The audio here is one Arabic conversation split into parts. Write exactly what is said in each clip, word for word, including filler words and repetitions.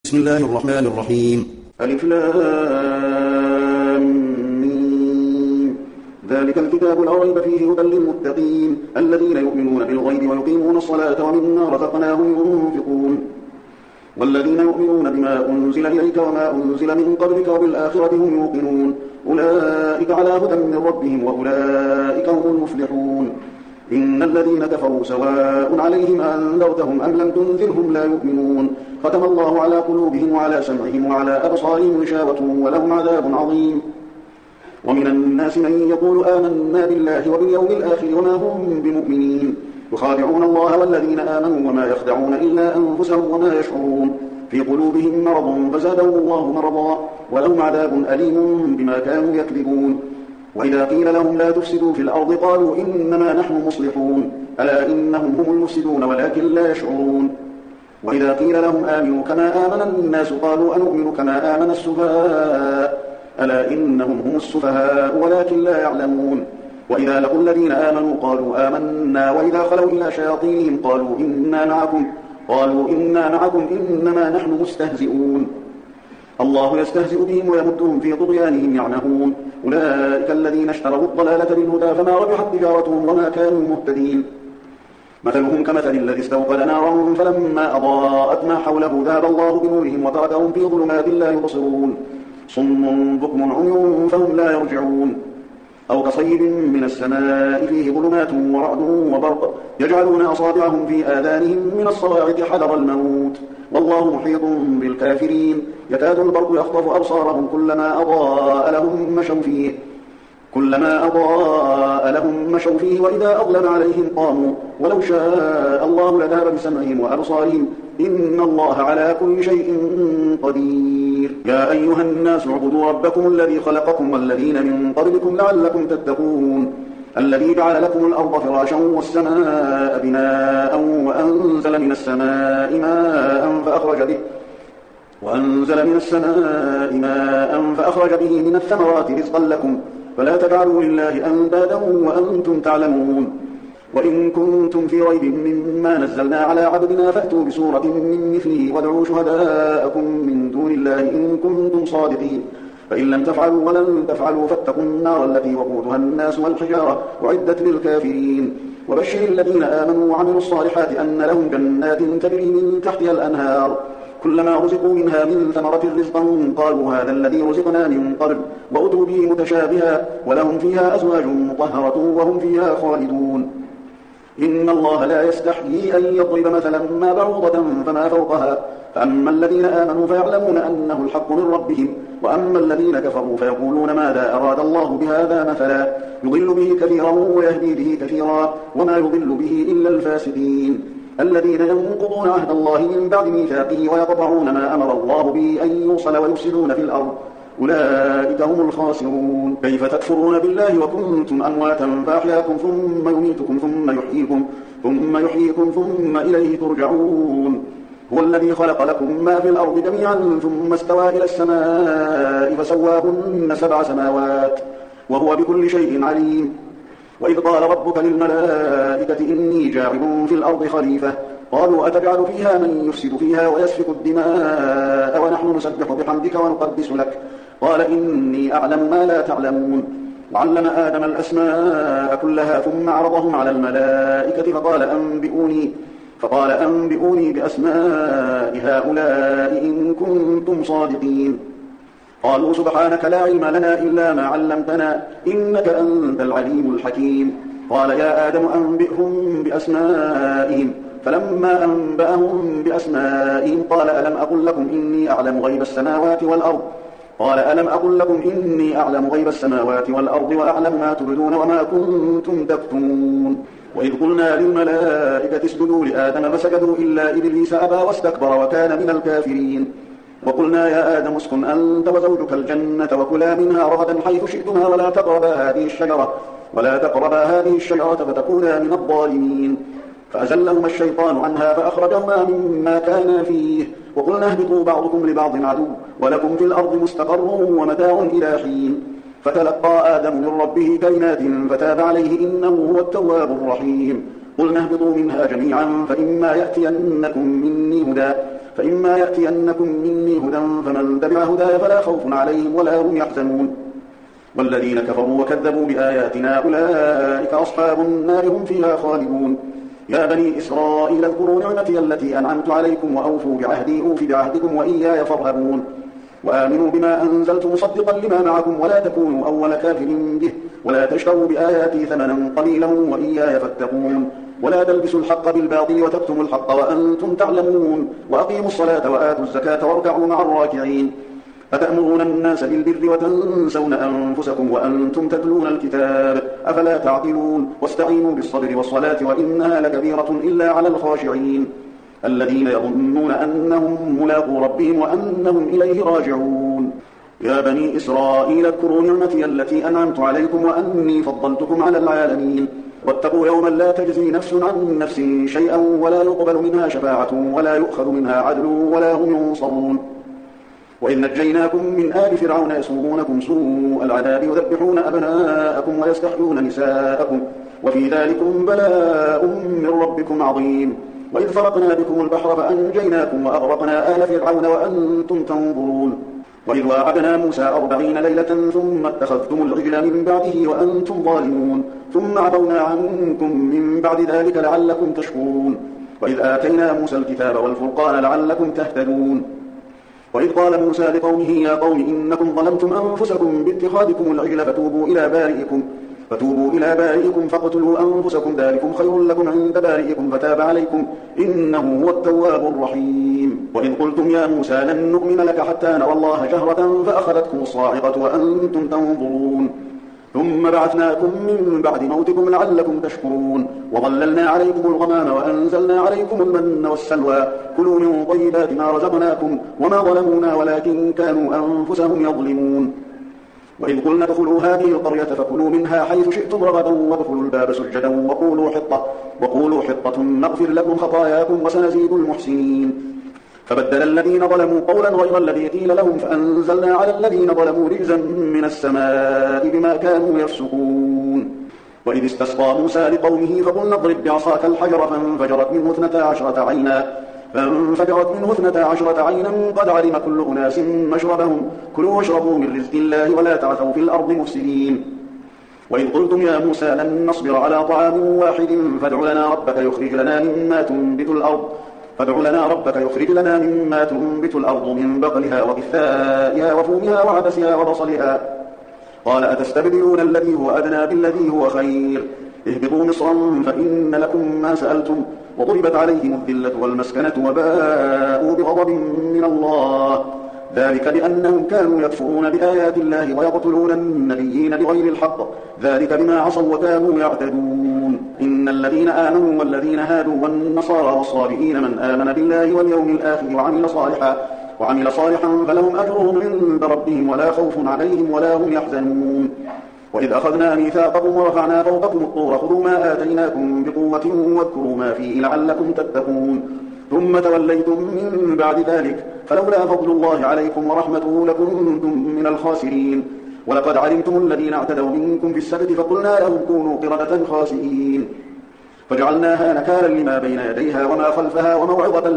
بسم الله الرحمن الرحيم. ألف لام ميم. ذلك الكتاب لا ريب فيه هدى للمتقين الذين يؤمنون بالغيب ويقيمون الصلاة ومما رزقناهم ينفقون والذين يؤمنون بما أنزل إليك وما أنزل من قبلك وبالآخرة هم يوقنون أولئك على هدى من ربهم وأولئك هم المفلحون. إن الذين كفروا سواء عليهم أنذرتهم أم لم تنذرهم لا يؤمنون ختم الله على قلوبهم وعلى سمعهم وعلى أبصارهم غشاوة ولهم عذاب عظيم. ومن الناس من يقول آمنا بالله وباليوم الآخر وما هم بمؤمنين يخادعون الله والذين آمنوا وما يخدعون إلا أنفسهم وما يشعرون في قلوبهم مرض فزادهم الله مرضا ولهم عذاب أليم بما كانوا يكذبون. وإذا قيل لهم لا تفسدوا في الأرض قالوا إنما نحن مصلحون ألا إنهم هم المفسدون ولكن لا يشعرون. وإذا قيل لهم آمنوا كما آمن الناس قالوا أنؤمن كما آمن السفهاء ألا إنهم هم السفهاء ولكن لا يعلمون. وإذا لقوا الذين آمنوا قالوا آمنا وإذا خلوا إلى شياطينهم قالوا إنا معكم قالوا إنا معكم إنما نحن مستهزئون. الله يستهزئ بهم ويمدهم في طغيانهم يعمهون. أولئك الذين اشتروا الضلالة بالهدى فما ربحت تجارتهم وما كانوا مهتدين. مثلهم كمثل الذي استوقد نارا فلما أضاءت ما حوله ذهب الله بنورهم وتركهم في ظلمات لا يبصرون صم بكم عمي فهم لا يرجعون. أو كصيب من السماء فيه ظلمات ورعد وبرق يجعلون أصابعهم في آذانهم من الصواعق حذر الموت والله محيط بالكافرين. يكاد البرق يخطف أبصارهم كلما أضاء لهم مشوا فيه كلما أضاء لهم مشوا فيه وإذا أظلم عليهم قاموا ولو شاء الله لذهب بسمعهم وأبصارهم إن الله على كل شيء قدير. يا أيها الناس اعبدوا ربكم الذي خلقكم والذين من قبلكم لعلكم تتقون الذي جعل لكم الأرض فراشا والسماء بناء وأنزل من السماء ماء فأخرج به وأنزل من السماء ماء فأخرج به من الثمرات رزقا لكم فلا تجعلوا لله أندادا وأنتم تعلمون. وإن كنتم في ريب مما نزلنا على عبدنا فأتوا بسورة من مثله وادعوا شهداءكم من دون الله إن كنتم صادقين فإن لم تفعلوا ولن تفعلوا فاتقوا النار التي وقودها الناس والحجارة أعدت للكافرين. وبشر الذين آمنوا وعملوا الصالحات أن لهم جنات تجري من تحتها الأنهار كلما رزقوا منها من ثمرة رزقا قالوا هذا الذي رزقنا من قبل وأتوا به متشابها ولهم فيها أزواج مطهرة وهم فيها خالدون. إن الله لا يستحيي أن يضرب مثلا ما بعوضة فما فوقها فأما الذين آمنوا فيعلمون أنه الحق من ربهم وأما الذين كفروا فيقولون ماذا أراد الله بهذا مثلا يضل به كثيرا ويهدي به كثيرا وما يضل به إلا الفاسقين الذين ينقضون عهد الله من بعد ميثاقه ويقطعون ما أمر الله به أن يوصل ويفسدون في الأرض أولئك هم الخاسرون. كيف تكفرون بالله وكنتم أمواتا فأحياكم ثم يميتكم ثم يحييكم ثم يحييكم ثم إليه ترجعون. هو الذي خلق لكم ما في الأرض جميعا ثم استوى إلى السماء فسواهن سبع سماوات وهو بكل شيء عليم. وإذ قال ربك للملائكة إني جاعل في الأرض خليفة قالوا أتجعل فيها من يفسد فيها ويسفك الدماء ونحن نسبح بحمدك ونقدس لك قال إني أعلم ما لا تعلمون. وعلم آدم الأسماء كلها ثم عرضهم على الملائكة فقال أنبئوني فقال أنبئوني بأسماء هؤلاء إن كنتم صادقين. قالوا سبحانك لا علم لنا إلا ما علمتنا إنك أنت العليم الحكيم. قال يا آدم أنبئهم بأسمائهم فلما أنبأهم بأسمائهم قال ألم أقل لكم إني أعلم غيب السماوات والأرض قال ألم أقل لكم إني أعلم غيب السماوات والأرض وأعلم ما تبدون وما كنتم تكتمون. وإذ قلنا للملائكة اسجدوا لآدم فسجدوا إلا إبليس أبى واستكبر وكان من الكافرين. وقلنا يا آدم اسكن أنت وزوجك الجنة وكلا منها رغدا حيث شئتما ولا تقربا هذه الشجرة ولا تقربا هذه الشجرة فتكونا من الظالمين. فأزلهما الشيطان عنها فأخرجهما مما كانا فيه وقلنا اهبطوا بعضكم لبعض عدو ولكم في الأرض مستقر ومتاع إلى حين. فتلقى آدم من ربه كلمات فتاب عليه إنه هو التواب الرحيم. قلنا اهبطوا منها جميعا فإما يأتينكم مني هدى فإما يأتينكم مني هدى فمن تبع هداي فلا خوف عليهم ولا هم يحزنون والذين كفروا وكذبوا بآياتنا أولئك أصحاب النار هم فيها خالدون يا بني إسرائيل اذكروا نعمتي التي أنعمت عليكم وأوفوا بعهدي أوف بعهدكم وإياي فارهبون وآمنوا بما أنزلت مصدقا لما معكم ولا تكونوا أول كافر به ولا تشتروا بآياتي ثمنا قليلا وإياي فاتقون ولا تلبسوا الحق بالباطل وتكتموا الحق وأنتم تعلمون وأقيموا الصلاة وآتوا الزكاة واركعوا مع الراكعين أتأمرون الناس بالبر وتنسون أنفسكم وأنتم تتلون الكتاب أفلا تعقلون واستعينوا بالصبر والصلاة وإنها لكبيرة إلا على الخاشعين الذين يظنون أنهم ملاقو ربهم وأنهم إليه راجعون يا بني إسرائيل اذكروا نعمتي التي أنعمت عليكم وأني فضلتكم على العالمين واتقوا يوما لا تجزي نفس عن نفس شيئا ولا يقبل منها شفاعة ولا يؤخذ منها عدل ولا هم ينصرون وإذ نجيناكم من آل فرعون يسومونكم سوء العذاب يذبحون أبناءكم ويستحيون نساءكم وفي ذلكم بلاء من ربكم عظيم وإذ فرقنا بكم البحر فأنجيناكم وأغرقنا آل فرعون وأنتم تنظرون وإذ واعدنا موسى أربعين ليلة ثم اتخذتم العجل من بعده وأنتم ظالمون ثم عفونا عنكم من بعد ذلك لعلكم تشكرون وإذ آتينا موسى الكتاب والفرقان لعلكم تهتدون وإذ قال موسى لقومه يا قوم إنكم ظلمتم أنفسكم باتخاذكم العجل فتوبوا إلى بارئكم فتوبوا إلى بارئكم فاقتلوا أنفسكم ذلكم خير لكم عند بارئكم فتاب عليكم إنه هو التواب الرحيم وإذ قلتم يا موسى لن نؤمن لك حتى نرى الله جهرة فأخذتكم الصاعقة وأنتم تنظرون ثم بعثناكم من بعد موتكم لعلكم تشكرون وظللنا عليكم الغمام وأنزلنا عليكم المن والسلوى كلوا من طيبات ما رزقناكم وما ظلمونا ولكن كانوا أنفسهم يظلمون وإذ قلنا ادخلوا هذه القرية فكلوا منها حيث شئتم رغدا وادخلوا الباب سجدا وقولوا حطة وقولوا حطة نغفر لكم خطاياكم وسنزيد المحسنين فبدل الذين ظلموا قولا غير الذي قيل لهم فأنزلنا على الذين ظلموا رجزا من السماء بما كانوا يفسقون وإذ استسقى موسى لقومه فقلنا اضرب بعصاك الحجر فانفجرت منه اثنتا عشرة عينا فانفجرت منه اثنتا عشرة عينا قد علم كل أناس مشربهم كلوا واشربوا من رزق الله ولا تعثوا في الأرض مفسدين وإذ قلتم يا موسى لن نصبر على طعام واحد فادع لنا ربك يخرج لنا مما تنبت الأرض فادع لنا ربك يخرج لنا مما تنبت الأرض من بقلها وقثائها وفومها وعدسها وبصلها قال أتستبدلون الذي هو أدنى بالذي هو خير اهبطوا مصرا فإن لكم ما سألتم وضربت عليهم الذلة والمسكنة وباءوا بغضب من الله ذلك بأنهم كانوا يكفرون بآيات الله ويقتلون النبيين بغير الحق ذلك بما عصوا وكانوا يعتدون إن الذين آمنوا والذين هادوا والنصارى والصابئين من آمن بالله واليوم الآخر وعمل صالحا وعمل صالحا فلهم أجرهم عند ربهم ولا خوف عليهم ولا هم يحزنون وإذ أخذنا ميثاقكم ورفعنا فوقكم الطور خذوا ما آتيناكم بقوة واذكروا ما فيه لعلكم تتقون ثم توليتم من بعد ذلك فلولا فضل الله عليكم ورحمته لكنتم من الخاسرين ولقد علمتم الذين اعتدوا منكم في السبت فقلنا لهم كونوا قردة خاسئين فجعلناها نكالا لما بين يديها وما خلفها وموعظة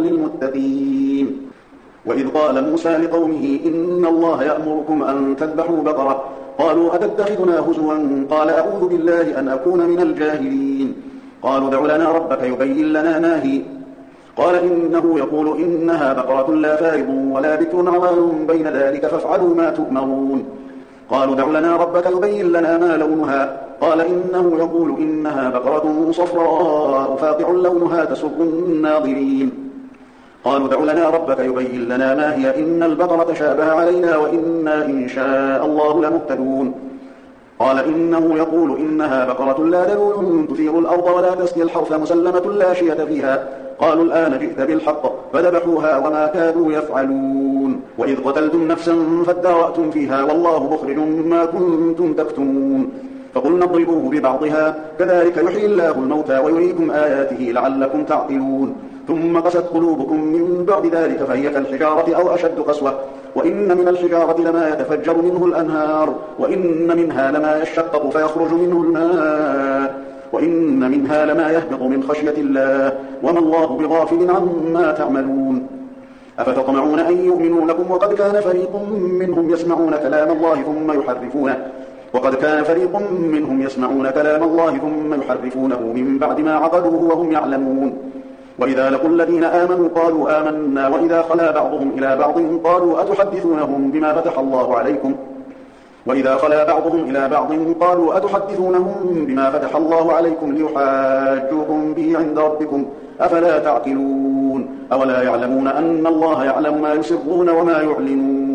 للمتقين وإذ قال موسى لقومه إن الله يأمركم أن تذبحوا بقرة قالوا أتتخذنا هزوا قال أعوذ بالله أن أكون من الجاهلين قالوا ادع لنا ربك يبين لنا ما هي قال إنه يقول إنها بقرة لا فارض ولا بكر عوان بين ذلك فافعلوا ما تؤمرون قالوا ادع لنا ربك يبين لنا ما لونها قال إنه يقول إنها بقرة صفراء فاقع لونها تسر الناظرين قالوا ادع لنا ربك يبين لنا ما هي إن البقرة شابه علينا وإنا إن شاء الله لمهتدون قال إنه يقول إنها بقرة لا ذلول تثير الأرض ولا تسقي الحرث مسلمة لا شية فيها قالوا الآن جئت بالحق فذبحوها وما كانوا يفعلون وإذ قتلتم نفسا فادارأتم فيها والله مخرج ما كنتم تكتمون فقلنا اضربوه ببعضها كذلك يحيي الله الموتى ويريكم آياته لعلكم تعقلون ثم قست قلوبكم من بعد ذلك فهي كالحجارة أو أشد قسوة وإن من الحجارة لما يتفجر منه الأنهار وإن منها لما يشقق فيخرج منه الماء وإن منها لما يهبط من خشية الله وما الله بغافل عما تعملون أفتطمعون أن يؤمنوا لكم وقد كان فريق منهم يسمعون كلام الله ثم يحرفونه وقد كان فريق منهم يسمعون كلام الله ثم يحرفونه من بعد ما عقلوه وهم يعلمون. وإذا لقوا الذين آمنوا قالوا آمنا وإذا خلا بعضهم إلى بعض قالوا أتحدثونهم بما فتح الله عليكم وإذا خلا بعضهم إلى بعض قالوا أتحدثونهم بما فتح الله عليكم ليحاجوكم به عند ربكم أفلا تعقلون أولا يعلمون أن الله يعلم ما يسرون وما يعلنون.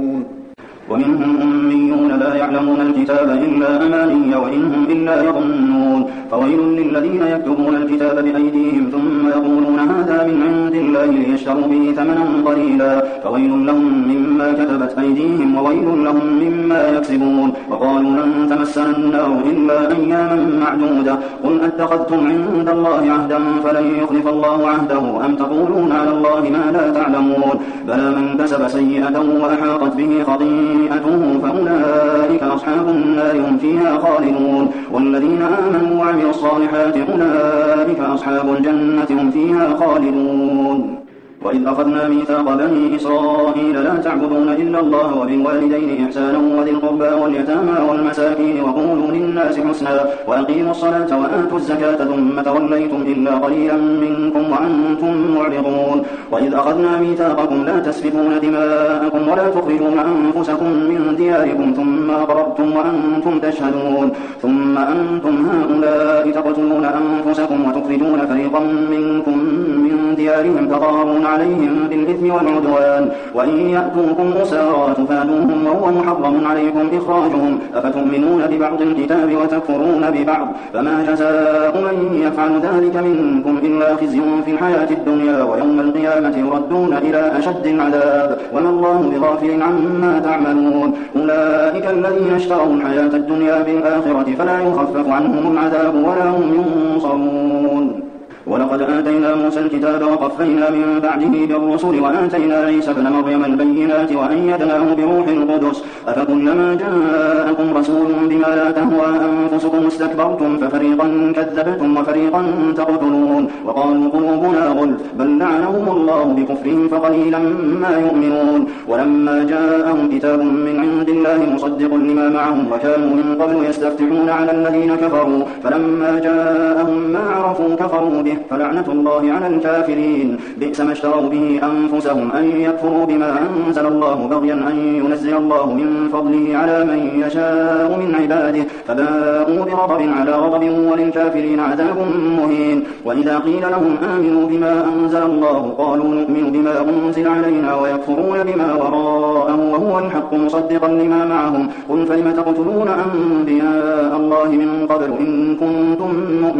ومنهم أميون لا يعلمون الكتاب إلا أماني وإنهم إلا يظنون فويل للذين يكتبون الكتاب بأيديهم ثم يقولون هذا من عند الله ليشتروا به ثمنا قليلا فويل لهم مما كتبت أيديهم وويل لهم مما يكسبون. وقالوا لن تمسنا النار إلا أياما معدودة قل أتخذتم عند الله عهدا فلن يخلف الله عهده أم تقولون على الله ما لا تعلمون بلى من كسب سيئة وأحاطت به خطيئة فأولئك أصحاب النار هم فيها خالدون. والذين آمنوا وعملوا الصالحات أولئك أصحاب الجنة هم فيها خالدون. وإذ أخذنا ميثاق بني إسرائيل لا تعبدون إلا الله وبالوالدين إحسانا وذي القربى واليتامى والمساكين وقولوا للناس حسنا وأقيموا الصلاة وآتوا الزكاة ثم توليتم إلا قليلا منكم وأنتم معرضون. وإذ أخذنا ميثاقكم لا تسفكون دماءكم ولا تخرجون أنفسكم من دياركم ثم أقررتم وأنتم تشهدون ثم أنتم هؤلاء تقتلون أنفسكم وتخرجون فريقا منكم من ديارهم تظاهرون عليهم بالإثم والعدوان وإن يأتوكم أسارى تفادوهم وهو محرم عليكم إخراجهم أفتؤمنون ببعض الكتاب وتكفرون ببعض فما جزاء من يفعل ذلك منكم إلا خزي في الحياة الدنيا ويوم القيامة يردون إلى أشد العذاب وما الله بغافل عما تعملون. أولئك الذين اشتروا الحياة الدنيا بالآخرة فلا يخفف عنهم العذاب ولا هم ينصرون. ولقد آتينا موسى الكتاب وقفينا من بعده بالرسل وآتينا عيسى ابن مريم البينات وأيدناه بروح القدس أفكلما جاءكم رسول بما لا تهوى أنفسكم استكبرتم ففريقا كذبتم وفريقا تقتلون وقالوا قلوبنا غلف بل لعنهم الله بكفرهم فقليلا ما يؤمنون. ولما جاءهم كتاب من عند الله مصدق لما معهم وكانوا من قبل يستفتحون على الذين كفروا فلما جاءهم ما عرفوا كفروا به فلعنة الله على الكافرين بئس ما اشتروا به أنفسهم أن يكفروا بما أنزل الله بغيا أن ينزل الله من فضله على من يشاء من عباده فباءوا بغضب على غضب وللكافرين عذاب مهين. وإذا قيل لهم آمنوا بما أنزل الله قالوا نؤمن بما أنزل علينا ويكفرون بما وراءه وهو الحق مصدقا لما معهم قل فلم تقتلون أنبياء الله من قبل إن كنتم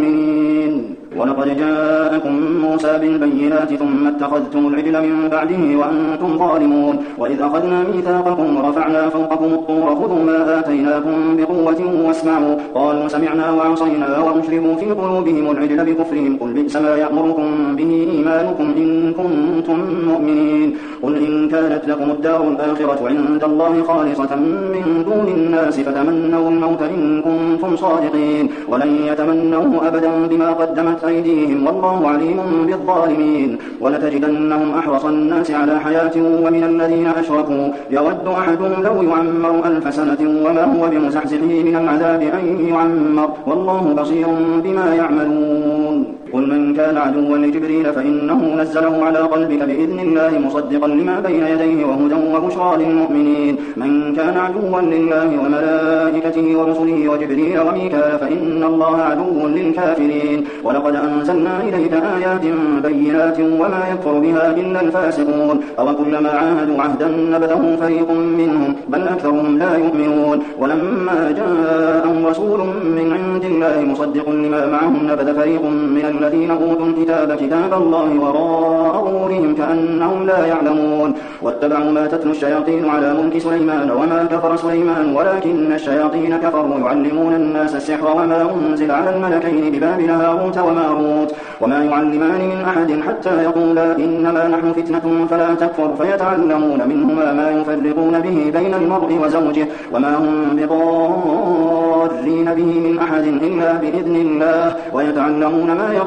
مؤمنين. ولقد جاءكم موسى بالبينات ثم اتخذتم العجل من بعده وأنتم ظالمون. وإذ أخذنا ميثاقكم ورفعنا فوقكم الطور خذوا ما آتيناكم بقوة واسمعوا قالوا سمعنا وعصينا وأشربوا في قلوبهم العجل بكفرهم قل بئس ما يأمركم به إيمانكم إن كنتم مؤمنين. قل إن كانت لكم الدار الآخرة عند الله خالصة من دون الناس فتمنوا الموت إن كنتم صادقين ولن يتمنوه أبدا بما قدمت أيديهم والله عليم بالظالمين. ولتجدنهم أحرص الناس على حياة ومن الذين أشركوا يود أحدهم لو يعمر ألف سنة وما هو بمزحزحه من العذاب أن يعمر والله بصير بما يعملون. قل من كان عدوا لجبريل فإنه نزله على قلبك بإذن الله مصدقا لما بين يديه وهدى وبشرى للمؤمنين. من كان عدوا لله وملائكته ورسله وجبريل وميكال فإن الله عدو للكافرين. ولقد أنزلنا إليك آيات بينات وما يكفر بها إلا الفاسقون أو كلما عاهدوا عهدا نبذه فريق منهم بل أكثرهم لا يؤمنون. ولما جاءهم رسول من عند الله مصدق لما معهم نبذ فريق من الذين أوتوا الكتاب كتاب الله وراء ظهورهم كأنهم لا يعلمون. واتبعوا ما تتلو الشياطين على ملك سليمان وما كفر سليمان ولكن الشياطين كفروا يعلمون الناس السحر وما أنزل على الملكين ببابل هاروت وماروت وما يعلمان من أحد حتى يقولا إنما نحن فتنة فلا تكفر فيتعلمون منهما ما يفرقون به بين المرء وزوجه وما هم بضارين به من أحد إلا بإذن الله ويتعلمون ما يضر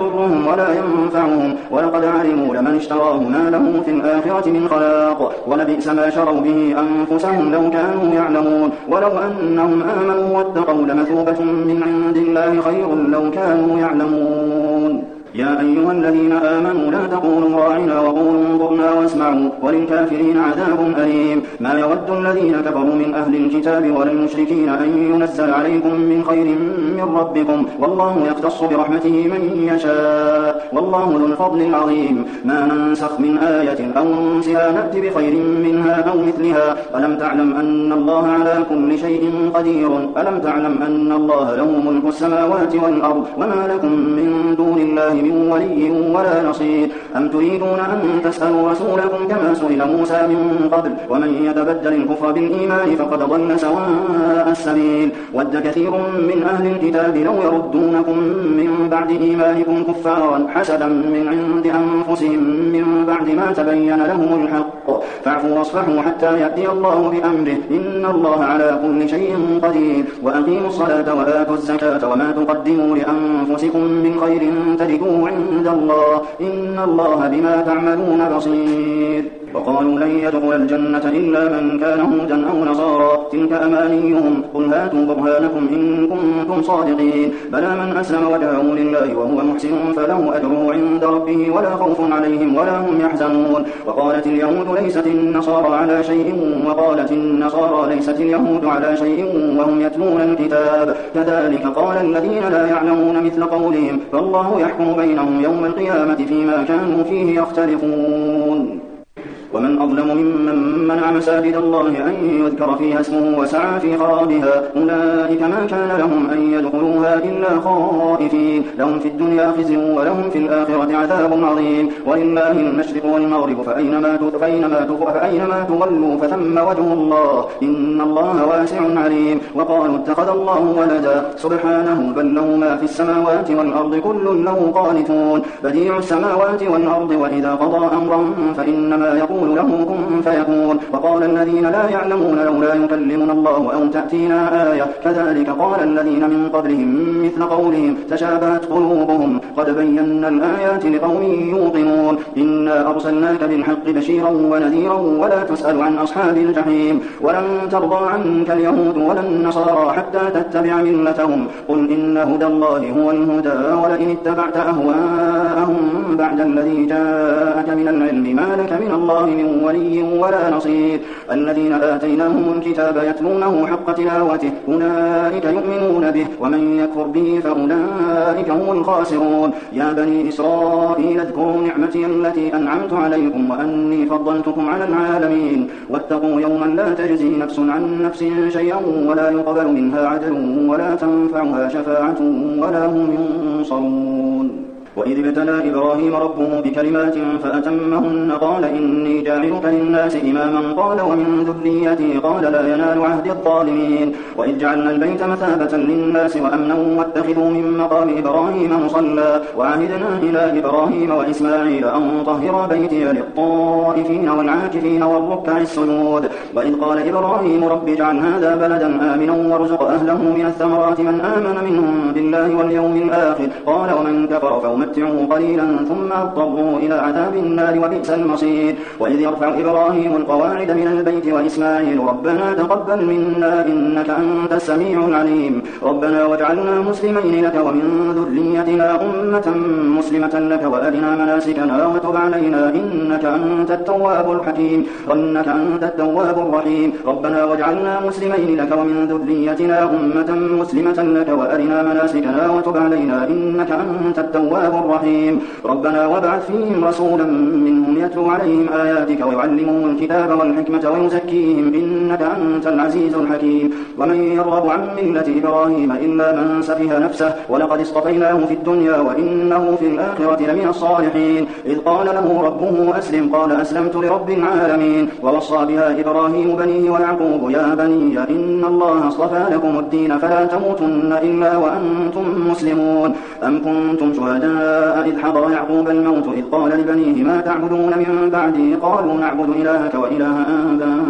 يضرهم ولا ينفعهم، ولقد علموا لمن اشتراه ما له في الآخرة من خلاق، ولبئس ما شروا به أنفسهم لو كانوا يعلمون. ولو أنهم آمنوا واتقوا لمثوبة من عند الله خير لو كانوا يعلمون. يا أيها الذين آمنوا لا تقولوا راعنا وقولوا انظرنا واسمعوا وللكافرين عذاب أليم. ما يود الذين كفروا من أهل الكتاب ولا المشركين أن ينزل عليكم من خير من ربكم، والله يختص برحمته من يشاء، والله ذو الفضل العظيم. ما ننسخ من آية أو ننسها نأت بخير منها أو مثلها. ألم تعلم أن الله على كل شيء قدير؟ ألم تعلم أن الله له ملك السماوات والأرض وما لكم من دون الله من ولي ولا نصير. أم تريدون أن تسألوا رسولكم كما سئل موسى من قبل؟ ومن يتبدل الكفر بالإيمان فقد ضل سواء السبيل. ود كثير من أهل الكتاب لو يردونكم من بعد إيمانكم كفارا حسدا من عند أنفسهم من بعد ما تبين لهم الحق، فاعفوا واصفحوا حتى يأتي الله بأمره، إن الله على كل شيء قدير. وأقيموا الصلاة وآتوا الزكاة وما تقدموا لأنفسكم من خير تجدوه عند الله، إن الله بما تعملون بصير. وقالوا لن يدخل الجنة إلا من كان هودا أو نصارى، تلك أمانيهم، قل هاتوا برهانكم إن كنتم صادقين. بلى من أسلم وجهه لله وهو محسن فله أجره عند ربه ولا خوف عليهم ولا هم يحزنون. وقالت اليهود ليست النصارى على شيء وقالت النصارى ليست اليهود على شيء وهم يتلون الكتاب، كذلك قال الذين لا يعلمون مثل قولهم، فالله يحكم بينهم يوم القيامة فيما كانوا فيه يختلفون. ومن أظلم ممن منع مساجد الله أن يذكر فيها اسمه وسعى في خرابها، أولئك ما كان لهم أن يدخلوها إلا خائفين، لهم في الدنيا خزي ولهم في الآخرة عذاب عظيم. ولله المشرق والمغرب فأينما فأينما فأينما تولوا فثم وجه الله، إن الله واسع عليم. وقالوا اتخذ الله ولدا، سبحانه بل له ما في السماوات والأرض كل له قانتون، بديع السماوات والأرض وإذا قضى أمرا فإنما يقول له كن فيكون. وقال الذين لا يعلمون لولا يكلمنا الله أو تأتينا آية، كذلك قال الذين من قبلهم مثل قولهم تشابهت قلوبهم، قد بينا الآيات لقوم يوقنون. إنا أرسلناك بالحق بشيرا ونذيرا ولا تسأل عن أصحاب الجحيم. ولن ترضى عنك اليهود ولا النصارى حتى تتبع ملتهم، قل إن هدى الله هو الهدى ولئن اتبعت أهواءهم بعد الذي جاءك من العلم ما لك من الله من ولي ولا نصير. الذين آتيناهم الكتاب يتلونه حق تلاوته أولئك يؤمنون به، ومن يكفر به فأولئك هم الخاسرون. يا بني إسرائيل اذكروا نعمتي التي أنعمت عليكم وأني فضلتكم على العالمين. واتقوا يوما لا تجزي نفس عن نفس شيئا ولا يقبل منها عدل ولا تنفعها شفاعة ولا هم ينصرون. وإذ ابتلى إبراهيم ربه بكلمات فأتمهن قال إني جاعلك للناس إماما قال ومن ذريتي قال لا ينال عهد الظالمين. وإذ جعلنا البيت مثابة للناس وأمنا واتخذوا من مقام إبراهيم مصلى وعهدنا إلى إبراهيم وإسماعيل أن طهر بيتي للطائفين والعاكفين والركع السجود. وإذ قال إبراهيم رب اجعل هذا بلدا آمنا وارزق أهله من الثمرات من آمن منهم بالله واليوم الآخر قال ومن كفر فأمتعه قليلا ثم اضطروا إلى عذاب النار وبئس المصير. وإذ يرفع إبراهيم القواعد من البيت وإسماعيل ربنا تقبل منا إنك أنت السميع العليم ربنا واجعلنا مسلمين لك ومن ذريتنا أمة مسلمة لك وأرنا مناسكنا وتب علينا إنك أنت التواب الحكيم إنك أنت التواب الرحيم ربنا واجعلنا مسلمين لك ومن ذريتنا أمة مسلمة لك وأرنا مناسكنا وتب علينا إنك أنت التواب الرحيم ربنا وابعث فيهم رسولا منهم يتلو عليهم آياتك ويعلمهم الكتاب والحكمة ويزكيهم إنك أنت العزيز الحكيم. ومن يرغب عن ملة إبراهيم إلا من سفه نفسه ولقد اصطفيناه في الدنيا وإنه في الآخرة لمن الصالحين. إذ قال له ربه أسلم قال أسلمت لرب العالمين. ووصى بها إبراهيم بنيه ويعقوب يا بني إن الله اصطفى لكم الدين فلا تموتن إلا وأنتم مسلمون. أم كنتم شهداء إذ حضر يعقوب الموت إذ قال لبنيه ما تعبدون من بعدي قالوا نعبد إلهك وإله آبائك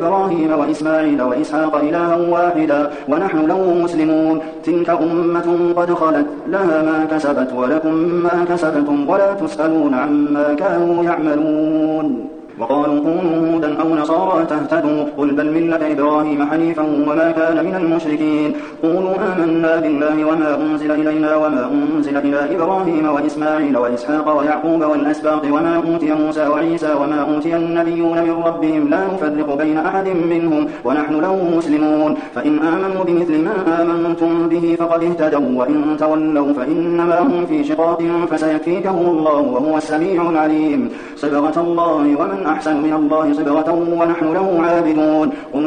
إبراهيم وإسماعيل وإسحاق إلها واحدا ونحن له مسلمون تلك أمة قد خلت لها ما كسبت ولكم ما كسبتم ولا تسألون عما كانوا يعملون وقالوا كونوا هودا أو نصارى تهتدوا قل بل ملة إبراهيم حنيفا وما كان من المشركين قولوا آمنا بالله وما أنزل إلينا وما أنزل إلى إبراهيم وإسماعيل وإسحاق ويعقوب والأسباط وما أوتي موسى وعيسى وما أوتي النبيون من ربهم لا نفرق بين أحد منهم ونحن له مسلمون فإن آمنوا بمثل ما آمنتم به فقد اهتدوا وإن تولوا فإنما هم في شقاق فسيكفيكهم الله وهو السميع العليم صبغة الله ومن أحسن من الله صبغة ونحن له عابدون قل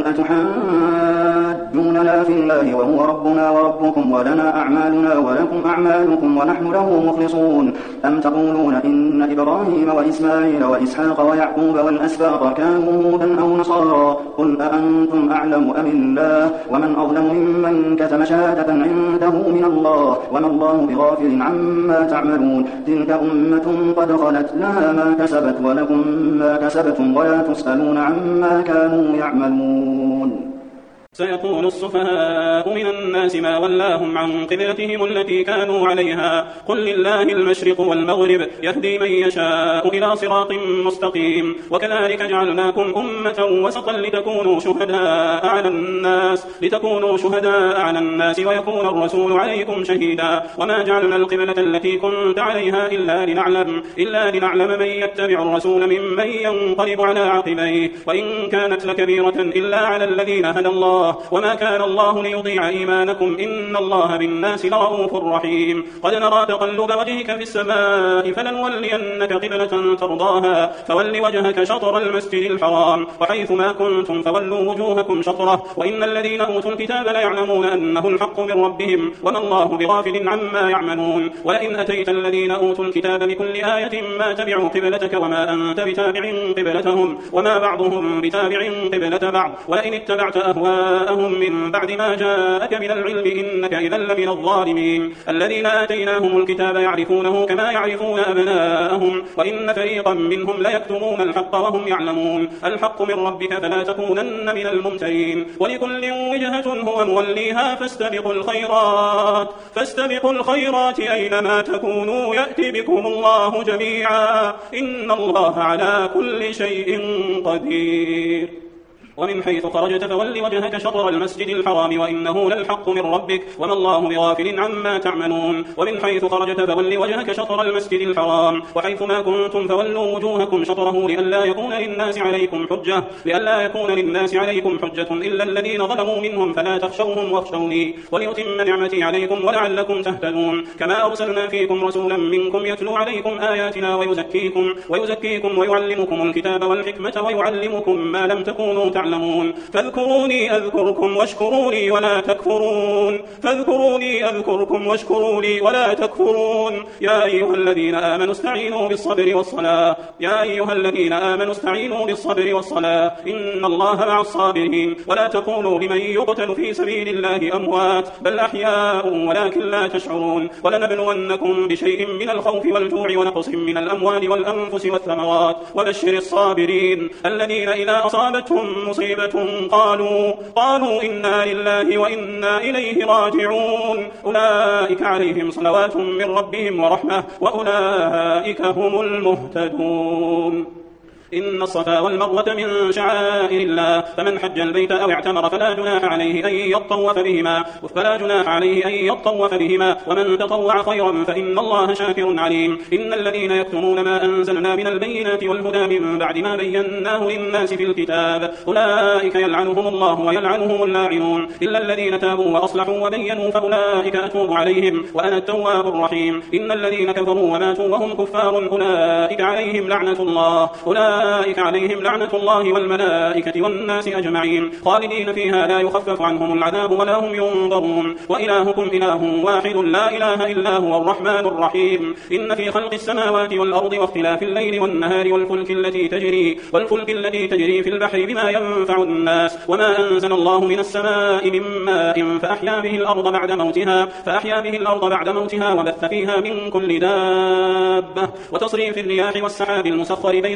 أتحاجوننا في الله وهو ربنا وربكم ولنا أعمالنا ولكم أعمالكم ونحن له مخلصون أم تقولون إن إبراهيم وإسماعيل وإسحاق ويعقوب والأسباط كانوا هودا أو نصارى قل أأنتم أعلم أم الله ومن أظلم ممن كتم شهادة عنده من الله وما الله بغافل عما تعملون تلك أمة قد خلت لها ما كسبت ولكم ما كسبتم ولا تسألون عما كانوا يعملون سيقول السفهاء من الناس ما ولاهم عن قبلتهم التي كانوا عليها قل لله المشرق والمغرب يهدي من يشاء إلى صراط مستقيم وكذلك جعلناكم أمة وسطا لتكونوا شهداء على الناس لتكونوا شهداء على الناس ويكون الرسول عليكم شهيدا وما جعلنا القبلة التي كنت عليها إلا لنعلم إلا لنعلم من يتبع الرسول ممن ينقلب على عقبيه وإن كانت لكبيرة إلا على الذين هدى الله وما كان الله ليضيع إيمانكم إن الله بالناس لرؤوف رحيم قد نرى تقلب وجهك في السماء فلنولينك قبلة ترضاها فول وجهك شطر المسجد الحرام وحيث ما كنتم فولوا وجوهكم شطره وإن الذين أوتوا الكتاب ليعلمون أنه الحق من ربهم وما الله بغافل عما يعملون ولئن أتيت الذين أوتوا الكتاب بكل آية ما تبعوا قبلتك وما أنت بتابع قبلتهم وما بعضهم بتابع قبلة بعض ولئن اتبعت أهواءهم من بعد ما جاءك من العلم إنك إذا لمن الظالمين الذين آتيناهم الكتاب يعرفونه كما يعرفون أبناءهم وإن فريقا منهم ليكتمون الحق وهم يعلمون الحق من ربك فلا تكونن من الممترين ولكل وجهة هو موليها فاستبقوا الخيرات فاستبقوا الخيرات أينما تكونوا يأتي بكم الله جميعا إن الله على كل شيء قدير ومن حيث خرجت فول وجهك شطر المسجد الحرام وإنه للحق من ربك وما الله بغافل عما تعملون ومن حيث خرجت فول وجهك شطر المسجد الحرام وحيث ما كنتم فولوا وجوهكم شطره لئلا يكون للناس عليكم حجة لئلا يكون للناس عليكم حجة إلا الذين ظلموا منهم فلا تخشوهم واخشوني وليتم نعمتي عليكم ولعلكم تهتدون كما أرسلنا فيكم رسولا منكم يتلو عليكم آياتنا ويزكيكم ويزكيكم ويعلمكم الكتاب والحكمة ويعلمكم ما لم تكونوا تعلمون فاذكروني أذكركم واشكروني ولا تكفرون فاذكروني أذكركم واشكروني ولا تكفرون يا أيها الذين آمنوا استعينوا بالصبر والصلاة يا أيها الذين آمنوا استعينوا بالصبر والصلاة إن الله مع الصابرين ولا تقولوا لمن يقتل في سبيل الله أموات بل أحياء ولكن لا تشعرون ولنبلونكم بشيء من الخوف والجوع ونقص من الأموال والأنفس والثمرات وبشر الصابرين الذين إذا أصابتهم مصيبة قالوا قالوا إنا لله وإنا إليه راجعون أولئك عليهم صلوات من ربهم ورحمة وأولئك هم المهتدون إن الصفا والمروة من شعائر الله فمن حج البيت أو اعتمر فلا جناح عليه أن يطوف بهما فلا جناح عليه أن يطوف بهما ومن تطوع خيرا فإن الله شاكر عليم إن الذين يكتمون ما أنزلنا من البينات والهدى من بعد ما بيناه للناس في الكتاب أولئك يلعنهم الله ويلعنهم اللاعنون إلا الذين تابوا وأصلحوا وبينوا فأولئك أتوب عليهم وأنا التواب الرحيم إن الذين كفروا وماتوا وهم كفار أولئك عليهم لعنة الله أولئك أولئك عليهم لعنة الله والملائكة والناس أجمعين خالدين فيها لا يخفف عنهم العذاب ولا هم ينظرون وإلهكم إله واحد لا إله إلا هو الرحمن الرحيم إن في خلق السماوات والأرض واختلاف الليل والنهار والفلك التي تجري والفلك التي تجري في البحر بما ينفع الناس وما أنزل الله من السماء من ماء فأحيا به الأرض بعد موتها فأحيا به الأرض بعد موتها وبث فيها من كل دابة وتصريف الرياح والسحاب المسخر بين السماء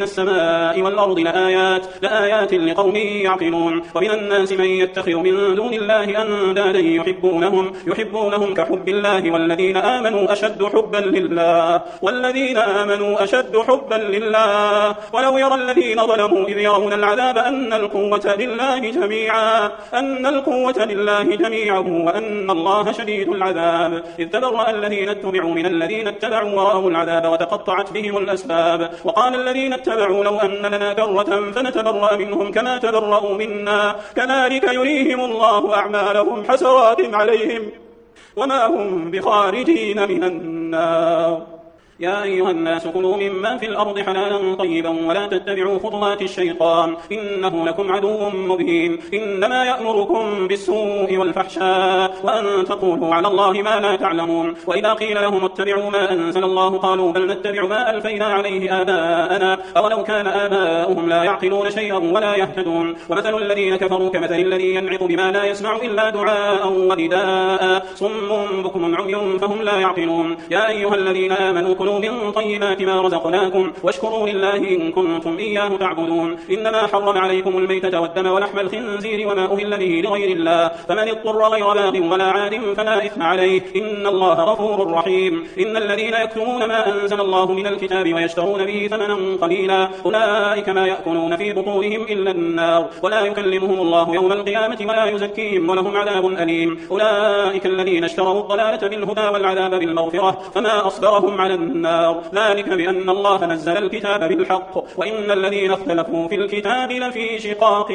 السماء والأرض لآيات, لآيات لقوم يعقلون. ومن الناس من يتخذ من دون الله أندادا يحبونهم, يحبونهم كحب الله والذين آمنوا أشد حبا لله والذين آمنوا أشد حبا لله ولو يرى الذين ظلموا إذ يرون العذاب أن القوة لله جميعا أن القوة لله جميعا وأن الله شديد العذاب. إذ تبرأ الذين اتبعوا من الذين اتبعوا ورأوا العذاب وتقطعت بهم الأسباب. وقال الذين اتبعوا لو أن لنا كرة فنتبرأ منهم كما تبرأوا منا كذلك يريهم الله أعمالهم حسرات عليهم وما هم بخارجين من النار. يا أيها الناس كلوا مما في الأرض حلالا طيبا ولا تتبعوا خطوات الشيطان إنه لكم عدو مبين. إنما يأمركم بالسوء والفحشاء وأن تقولوا على الله ما لا تعلمون. وإذا قيل لهم اتبعوا ما أنزل الله قالوا بل نتبع ما ألفينا عليه آباءنا أولو كان آباؤهم لا يعقلون شيئا ولا يهتدون. ومثل الذين كفروا كمثل الذي ينعق بما لا يسمع إلا دعاء ونداء صم بكم عمي فهم لا يعقلون. يا أيها الذين آمنوا كلوا من طيبات ما رزقناكم واشكروا لله إن كنتم إياه تعبدون. إنما حرم عليكم الميتة والدم ولحم الخنزير وما أهل به لغير الله فمن اضطر غير باغ ولا عاد فلا إثم عليه إن الله غفور رحيم. إن الذين يكتمون ما أنزل الله من الكتاب ويشترون به ثمنا قليلا أولئك ما يأكلون في بطونهم إلا النار ولا يكلمهم الله يوم القيامة ولا يزكيهم ولهم عذاب أليم. أولئك الذين اشتروا الضلالة بالهدى والعذاب بالمغفرة فما أصبرهم على النار ذلك بأن الله نزل الكتاب بالحق وإن الذين اختلفوا في الكتاب لفي شقاق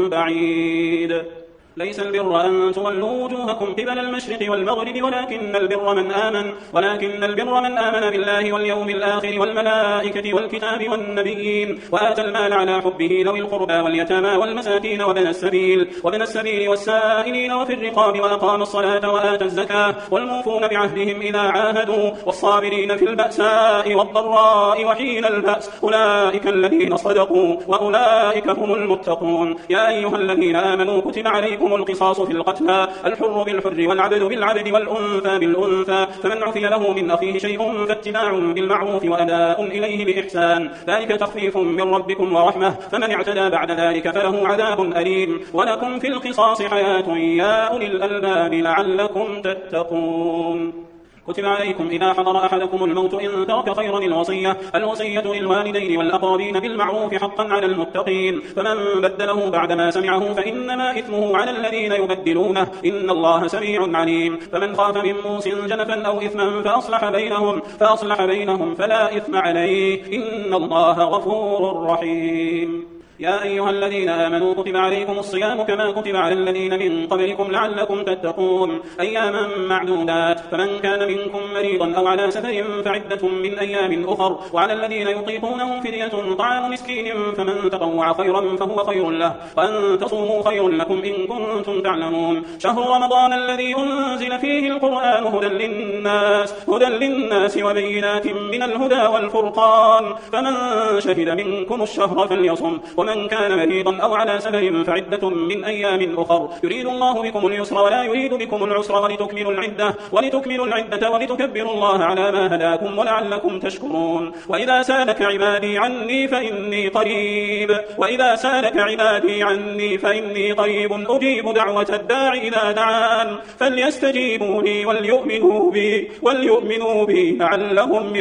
بعيد. ليس البر أن تولوا وجوهكم قبل المشرق والمغرب ولكن البر من آمن ولكن البر من آمن بالله واليوم الآخر والملائكة والكتاب والنبيين وآتى المال على حبه ذوي القربى واليتامى والمساكين وابن السبيل وابن السبيل والسائلين وفي الرقاب وأقام الصلاة وآتى الزكاة والموفون بعهدهم إذا عاهدوا والصابرين في البأساء والضراء وحين البأس أولئك الذين صدقوا وأولئك هم المتقون. يا أيها الذين آمنوا كتب عليكم القصاص في القتلى الحر بالحر والعبد بالعبد والأنثى بالأنثى فمن عفي له من أخيه شيء فاتباع بالمعروف وأداء إليه بإحسان ذلك تخفيف من ربكم ورحمة فمن اعتدى بعد ذلك فله عذاب أليم. ولكم في القصاص حياة يا أولي الألباب لعلكم تتقون. كتب عليكم إذا حضر أحدكم الموت إن ترك خيرا الوصية الوصية للوالدين والأقربين بالمعروف حقا على المتقين فمن بدله بعدما سمعه فإنما إثمه على الذين يبدلونه إن الله سميع عليم. فمن خاف من موص جنفا أو إثما فأصلح بينهم, فأصلح بينهم فلا إثم عليه إن الله غفور رحيم. يا أيها الذين آمنوا كتب عليكم الصيام كما كتب على الذين من قبلكم لعلكم تتقون أياما معدودات فمن كان منكم مريضا أو على سفر فعدة من أيام أخر وعلى الذين يطيقونه فدية طعام مسكين فمن تطوع خيرا فهو خير له وأن تصوموا خير لكم إن كنتم تعلمون. شهر رمضان الذي أنزل فيه القرآن هدى للناس, هدى للناس وبينات من الهدى والفرقان فمن شهد منكم الشهر فليصم ومن كان مريضا أو على سفر فعدة من أيام أخر يريد الله بكم اليسر ولا يريد بكم العسر ولتكملوا العدة ولتكملوا العدة ولتكبروا الله على ما هداكم ولعلكم تشكرون. وإذا سالك عبادي عني فإني قريب وإذا سالك عبادي عني فإني قريب أجيب دعوة الداع إذا دعان فليستجيبوا لي وليؤمنوا بي وليؤمنوا بي لعلهم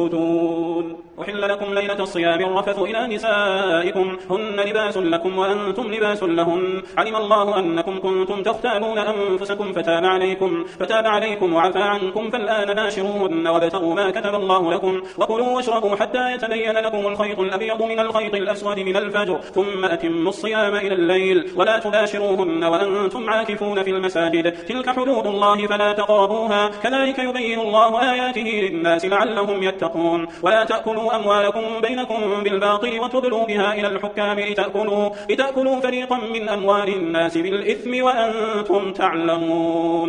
يرشدون. أحل لكم ليلة الصيام الرفث إلى نسائكم هن لباس لكم وأنتم لباس لهن علم الله أنكم كنتم تختانون أنفسكم فتاب عليكم, فتاب عليكم وعفى عنكم فالآن باشروهن وابتغوا ما كتب الله لكم وكلوا واشربوا حتى يتبين لكم الخيط الأبيض من الخيط الأسود من الفجر ثم أتموا الصيام إلى الليل ولا تباشروهن وأنتم عاكفون في المساجد تلك حدود الله فلا تقربوها كذلك يبين الله آياته للناس لعلهم يتقون. ولا تأكلوا أموالكم بينكم بالباطل وتدلوا بها إلى الحكام لتأكلوا, لتأكلوا فريقا من أموال الناس بالإثم وأنتم تعلمون.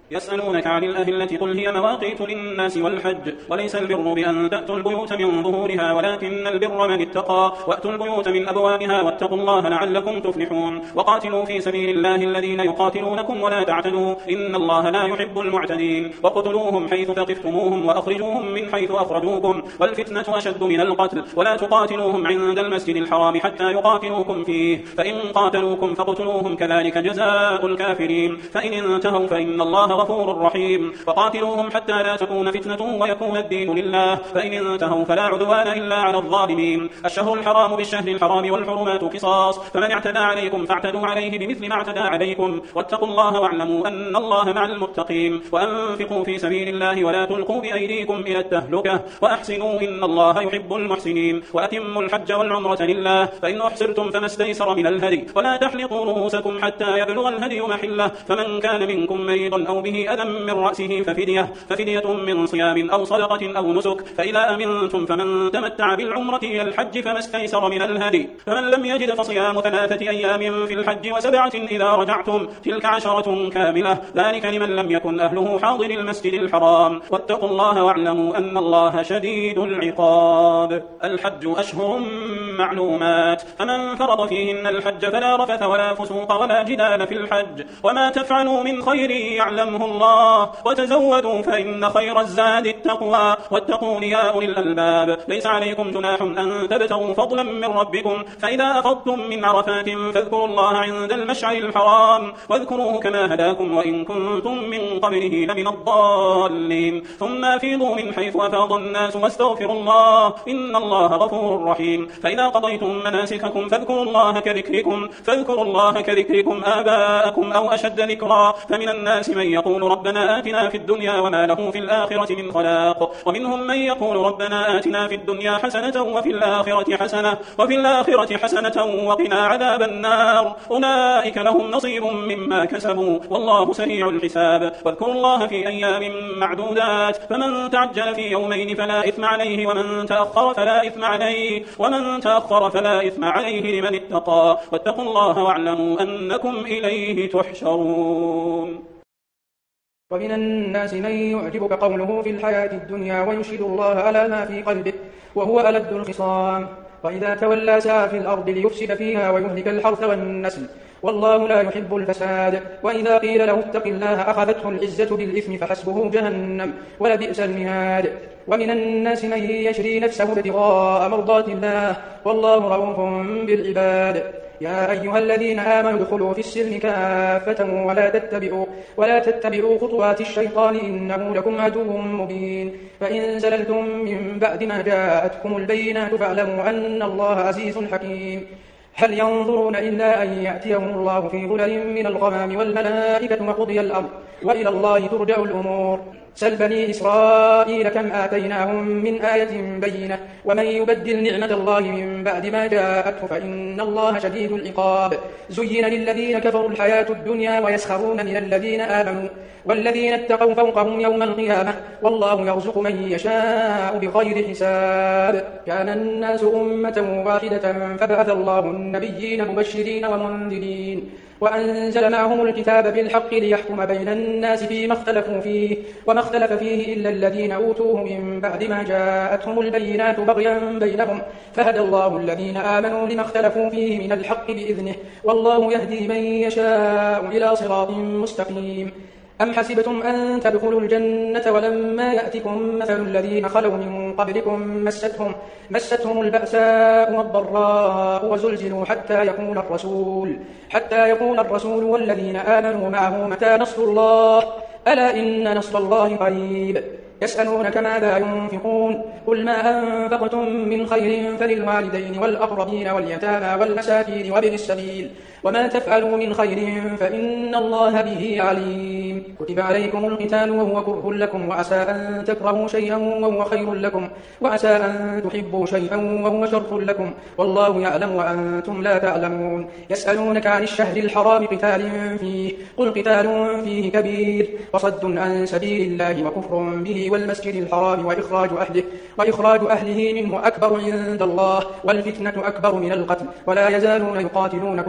يسألونك عن الأهلة قل هي مواقيت للناس والحج وليس البر بأن تأتوا البيوت من ظهورها ولكن البر من اتقى وأتوا البيوت من أبوابها واتقوا الله لعلكم تفلحون وقاتلوا في سبيل الله الذين يقاتلونكم ولا تعتدوا إن الله لا يحب المعتدين وقتلوهم حيث ثقفتموهم وأخرجوهم من حيث أخرجوكم والفتنة أشد من القتل ولا تقاتلوهم عند المسجد الحرام حتى يقاتلوكم فيه فإن قاتلوكم فاقتلوهم كذلك جزاء الكافرين فإن انتهوا فإن الله غفور رحيم وقاتلوهم حتى لا تكون فتنة ويكون الدين لله فإن انتهوا فلا عدوان إلا على الظالمين الشهر الحرام بالشهر الحرام والحرمات قصاص فمن اعتدى عليكم فاعتدوا عليه بمثل ما اعتدى عليكم واتقوا الله واعلموا أن الله مع المتقين وأنفقوا في سبيل الله ولا تلقوا بأيديكم إلى التهلكة وأحسنوا إن الله يحب المحسنين وأتموا الحج والعمرة لله فإن أحسرتم فما استيسر من الهدي ولا تحلقوا رؤوسكم حتى يبلغ الهدي محله فمن كان منكم مريضا أو به أذى من رأسه ففدية ففدية من صيام أو صدقة أو نسك فإذا أمنتم فمن تمتع بالعمرة إلى الحج فما استيسر من الهدي فمن لم يجد فصيام ثلاثة أيام في الحج وسبعة إذا رجعتم تلك عشرة كاملة ذلك لمن لم يكن أهله حاضر المسجد الحرام واتقوا الله واعلموا أن الله شديد العقاب الحج أشهر معلومات فمن فرض فيهن الحج فلا رفث ولا فسوق ولا جدال في الحج وما تفعلوا من خير يعلمه الله وتزودوا فإن خير الزاد التقوى واتقون يا أولي الألباب ليس عليكم جناح أن تبتغوا فضلا من ربكم فإذا أفضتم من عرفات فاذكروا الله عند المشعر الحرام واذكروه كما هداكم وإن كنتم من قبله لمن الضالين ثم أفيضوا من حيث أفاض الناس واستغفروا الله إن الله غفور رحيم فإذا قضيتم مناسككم فاذكروا الله كذكركم فاذكروا الله كذكركم آباءكم أو أشد ذكرا فمن الناس من يقول ربنا آتنا في الدنيا وما له في الآخرة من خلاق ومنهم من يقول ربنا آتنا في الدنيا حسنة وفي الآخرة حسنة وفي الآخرة حسنة وقنا عذاب النار أولئك لهم نصيب مما كسبوا والله سريع الحساب واذكروا الله في أيام معدودات فمن تعجل في يومين فلا إثم عليه ومن تأخر فلا إثم عليه ومن تأخر فلا إثم عليه لمن اتقى واتقوا الله واعلموا أنكم إليه تحشرون ومن الناس من يعجبك قوله في الحياة الدنيا ويشهد الله على ما في قلبه وهو ألد الخصام وإذا تولى سعى في الأرض ليفسد فيها ويهلك الحرث والنسل والله لا يحب الفساد وإذا قيل له اتق الله أخذته العزة بالإثم فحسبه جهنم ولبئس المهاد ومن الناس من يشري نفسه ابتغاء مرضات الله والله رؤوف بالعباد يا أيها الذين آمنوا ادخلوا في السلم كافة ولا تتبعوا, ولا تتبعوا خطوات الشيطان إنه لكم عدو مبين فإن زللتم من بعد ما جاءتكم البينات فاعلموا أن الله عزيز حكيم هل ينظرون إلا أن يأتيهم الله في ظلل من الغمام والملائكة وقضي الأمر وإلى الله ترجع الأمور سل بني إسرائيل كم آتيناهم من آية بينة ومن يبدل نعمة الله من بعد ما جاءته فإن الله شديد العقاب زين للذين كفروا الحياة الدنيا ويسخرون من الذين آمنوا والذين اتقوا فوقهم يوم القيامة والله يرزق من يشاء بغير حساب كان الناس أمة واحدة فبعث الله النبيين مبشرين ومنذرين وأنزل معهم الكتاب بالحق ليحكم بين الناس فيما اختلفوا فيه وما اختلف فيه إلا الذين أوتوه من بعد ما جاءتهم البينات بغيا بينهم فهدى الله الذين آمنوا لما اختلفوا فيه من الحق بإذنه والله يهدي من يشاء إلى صراط مستقيم أم حسبتم أن تدخلوا الجنة ولما يأتكم مثل الذين خلوا من قبلكم مستهم, مستهم البأساء والضراء وزلزلوا حتى يقول الرسول حتى يقول الرسول والذين آمنوا معه متى نصر الله ألا إن نصر الله قريب يسألونك ماذا ينفقون قل ما أنفقتم من خير فللوالدين والأقربين واليتامى والمساكين وابن السبيل وما تفعلوا من خير فإن الله به عليم كتب عليكم القتال وهو كره لكم وعسى أن تكرهوا شيئا وهو خير لكم وعسى أن تحبوا شيئا وهو شر لكم والله يعلم وأنتم لا تعلمون يسألونك عن الشهر الحرام قتال فيه قل قتال فيه كبير وصد عن سبيل الله وكفر به والمسجد الحرام وإخراج أهله, وإخراج أهله منه أكبر عند الله والفتنة أكبر من القتل ولا يزالون يقاتلونكم حتى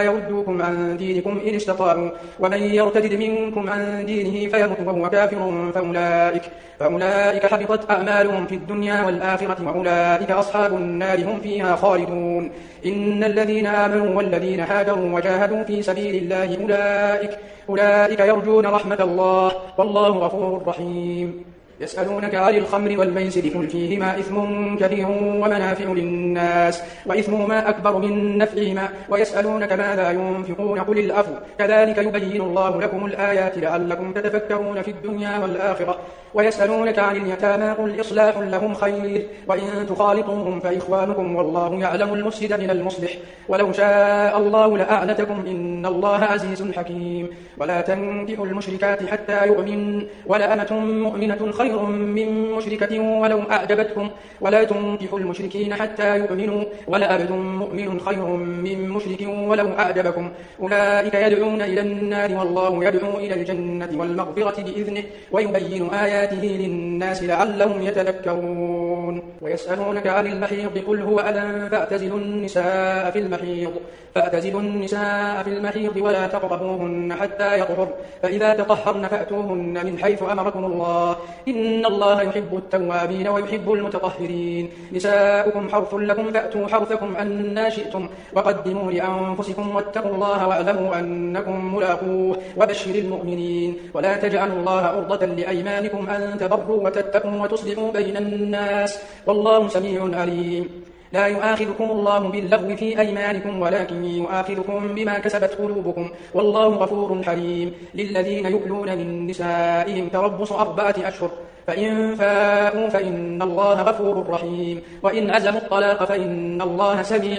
يردوكم عن دينكم إن استطاعوا ومن يرتد منكم عن دينه فيمت وهو كافر فأولئك, فأولئك حبطت أعمالهم في الدنيا والآخرة وأولئك أصحاب النار هم فيها خالدون. إن الذين آمنوا والذين هاجروا وجاهدوا في سبيل الله أولئك, أولئك يرجون رحمة الله والله غفور رحيم. يسألونك عن الخمر والميسر قل فيهما إثم كبير ومنافع للناس وإثمهما أكبر من نفعهما ويسألونك ماذا ينفقون قل العفو كذلك يبين الله لكم الآيات لعلكم تتفكرون في الدنيا والآخرة. ويسألونك عن اليتامى قل إصلاح لهم خير وإن تخالطوهم فإخوانكم والله يعلم المفسد من المصلح ولو شاء الله لأعنتكم إن الله عزيز حكيم. ولا تنكحوا المشركات حتى يؤمن ولأمة مؤمنة خير من مشركة ولو أعجبتكم ولا تنكحوا المشركين حتى يؤمنوا ولأبد مؤمن خير من مشرك ولو أعجبكم أولئك يدعون إلى النار والله يدعو إلى الجنة والمغفرة بإذنه ويبين آياته للناس لعلهم يتذكرون. ويسألونك عن المحيض قل هو أذى فاعتزلوا النساء في المحيض فاعتزلوا النساء في المحيض ولا تقربوهن حتى يطهرن فإذا تطهرن فأتوهن من حيث أمركم الله إن الله يحب التوابين ويحب المتطهرين. نساؤكم حرث لكم فأتوا حرثكم أنى شئتم وقدموا لأنفسكم واتقوا الله واعلموا أنكم ملاقوه وبشر المؤمنين. ولا تجعلوا الله عرضة لأيمانكم أن تبروا وتتقوا وتصلحوا بين الناس والله سميع عليم. لا يؤاخذكم الله باللغو في أيمانكم ولكن يؤاخذكم بما كسبت قلوبكم والله غفور حليم. للذين يؤلون من نسائهم تربص أربعة أشهر فإن فاءوا فإن الله غفور رحيم وإن عزموا الطلاق فإن الله سميع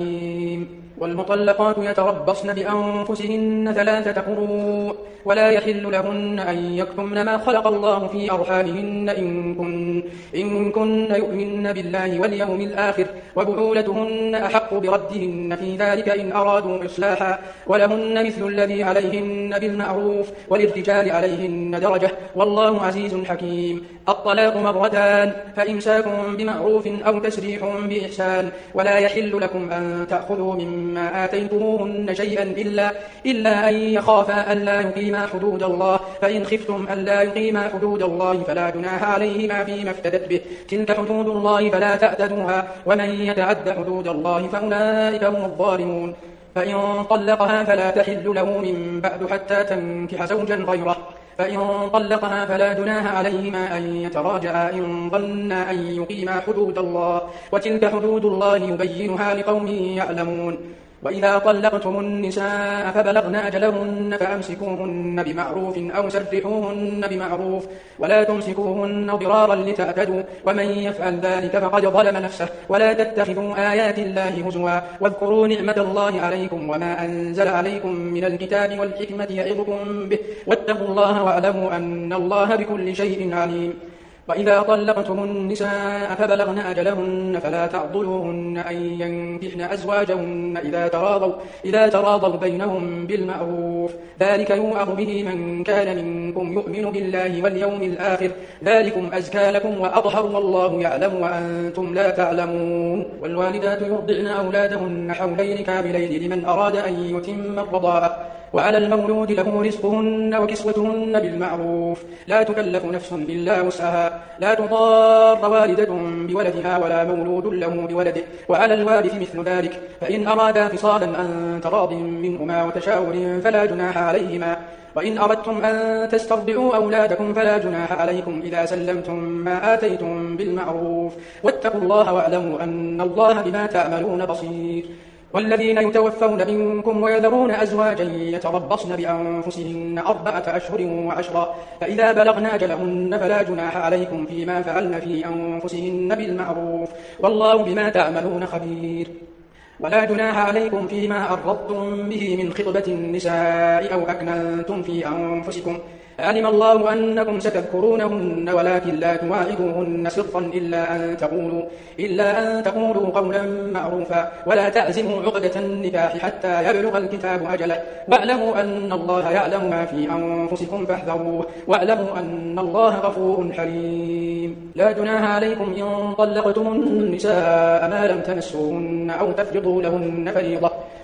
عليم. والمطلقات يتربصن بأنفسهن ثلاثة قروء ولا يحل لهن أن يكتمن ما خلق الله في أرحامهن إن كن, إن كن يؤمن بالله واليوم الآخر وبعولتهن أحق بردهن في ذلك إن أرادوا إصلاحا ولهن مثل الذي عليهن بالمعروف وللرجال عليهن درجة والله عزيز حكيم. الطلاق مرتان فإمساكم بمعروف أو تسريح بإحسان ولا يحل لكم أن تأخذوا مما آتيتموهن شيئا إلا, إلا أن يخافا ألا يقيما حدود الله فإن خفتم ألا يقيما حدود الله فلا جناح عليهما فيما افتدت به تلك حدود الله فلا تعتدوها ومن يتعد حدود الله فأولئك هم الظالمون. فإن طلقها فلا تحل له من بعد حتى تنكح زوجا غيره فإن طلقها فلا جناح عليهما أن يتراجعا إن ظنا أن يقيما حدود الله وتلك حدود الله يبينها لقوم يعلمون. وإذا طلقتم النساء فبلغن أجلهن فأمسكوهن بمعروف أو سرحوهن بمعروف ولا تمسكوهن ضرارا لتعتدوا ومن يفعل ذلك فقد ظلم نفسه. ولا تتخذوا آيات الله هزوا واذكروا نعمة الله عليكم وما أنزل عليكم من الكتاب والحكمة يعظكم به واتقوا الله واعلموا أن الله بكل شيء عليم. وإذا طلقتم النساء فبلغن أجلهن فلا تعضلوهن أن ينكحن أزواجهن إذا تراضوا, إذا تراضوا بينهم بالمعروف ذلك يوعظ به من كان منكم يؤمن بالله واليوم الآخر ذلكم أزكى لكم وأطهر والله يعلم وأنتم لا تعلمون. والوالدات يرضعن أولادهن حولين كاملين لمن أراد أن يتم الرضاعة وعلى المولود له رزقهن وكسوتهن بالمعروف لا تكلف نفس إلا وسعها لا تضار والدة بولدها ولا مولود له بولده وعلى الوارث مثل ذلك فإن أرادا فصالا عن تراض منهما وتشاور فلا جناح عليهما. وإن أردتم أن تسترضعوا أولادكم فلا جناح عليكم إذا سلمتم ما آتيتم بالمعروف واتقوا الله واعلموا أن الله بما تعملون بصير. والذين يتوفون منكم ويذرون أزواجا يتربصن بأنفسهن أربعة أشهر وعشرا فإذا بلغن أجلهن فلا جناح عليكم فيما فعلن في أنفسهن بالمعروف والله بما تعملون خبير. ولا جناح عليكم فيما عرضتم به من خطبة النساء أو أكننتم في أنفسكم علم الله أنكم ستذكرونهن ولكن لا تواعدوهن سرا إلا أن تقولوا, إلا أن تقولوا قولا معروفا ولا تعزموا عقدة النكاح حتى يبلغ الكتاب أجله واعلموا أن الله يعلم ما في أنفسكم فاحذروه واعلموا أن الله غفور حليم. لا جناح عليكم إن طلقتم النساء ما لم تمسوهن أو تفرضوا لهن فريضة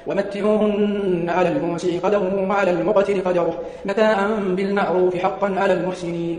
ومتعوهن على الموسع قدره وعلى المقتر قدره متاعا بالمعروف حقا على المحسنين.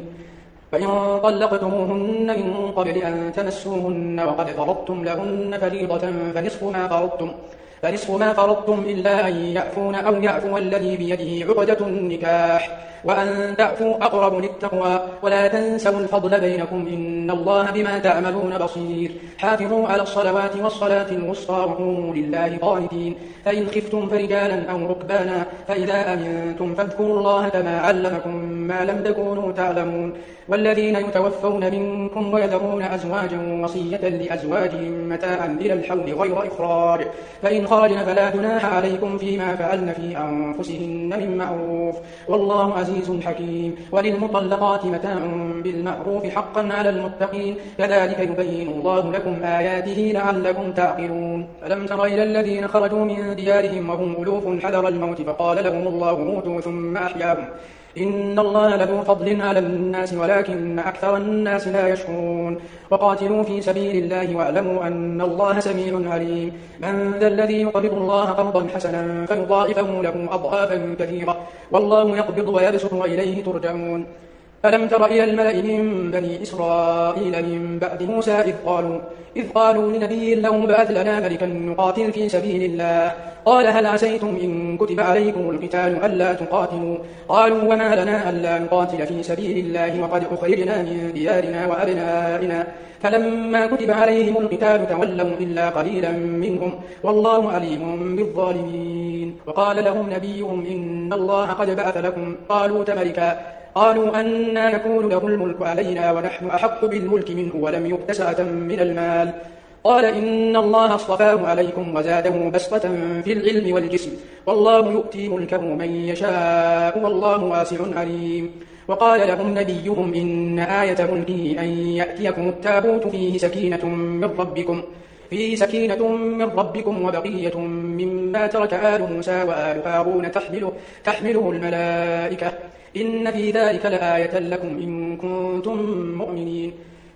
فإن طلقتموهن من قبل أن تمسوهن وقد فرضتم لهن فريضة فنصف ما فرضتم فنصف ما فرضتم إلا أن يعفون أو يعفو الذي بيده عقدة النكاح وأن تعفوا أقرب للتقوى ولا تنسوا الفضل بينكم إن الله بما تعملون بصير. حافظوا على الصلوات والصلاة الوسطى وقوموا لله قانتين. فإن خفتم فرجالا أو ركبانا فإذا أمنتم فاذكروا الله كما علمكم ما لم تكونوا تعلمون. والذين يتوفون منكم ويذرون أزواجا وصية لأزواجهم متاعا إلى الحول غير إخراج فإن خرجن فلا جناح عليكم فيما فعلن في أنفسهن من معروف والله عزيز حكيم. وللمطلقات متاع بالمعروف حقا على المتقين كذلك يبين الله لكم آياته لعلكم تعقلون. ألم تر إلى الذين خرجوا من ديارهم وهم ألوف حذر الموت فقال لهم الله موتوا ثم أحياهم إن الله لذو فضل على الناس ولكن أكثر الناس لا يشكرون. وقاتلوا في سبيل الله واعلموا أن الله سميع عليم. من ذا الذي يقرض الله قرضا حسنا فيضاعفه له أضعافا كثيرة والله يقبض ويبسط وإليه ترجعون. ألم تر إلى الملأ من بني إسرائيل من بعد موسى إذ قالوا, إذ قالوا لنبي لهم ابعث لنا ملكا نقاتل في سبيل الله قال هل عسيتم إن كتب عليكم القتال ألا تقاتلوا قالوا وما لنا ألا نقاتل في سبيل الله وقد أخرجنا من ديارنا وأبنائنا فلما كتب عليهم القتال تولوا إلا قليلا منهم والله عليم بالظالمين. وقال لهم نبيهم إن الله قد بعث لكم طالوت ملكا قالوا أنى يكون له الملك علينا ونحن أحق بالملك منه ولم يؤت سعة من المال قال إن الله اصطفاه عليكم وزاده بسطة في العلم والجسم والله يؤتي ملكه من يشاء والله واسع عليم. وقال لهم نبيهم إن آية ملكه أن يأتيكم التابوت فيه سكينة من ربكم فيه سكينة من ربكم وبقية مما ترك آل موسى وآل هارون تحمله, تحمله الملائكة إن في ذلك لآية لكم إن كنتم مؤمنين.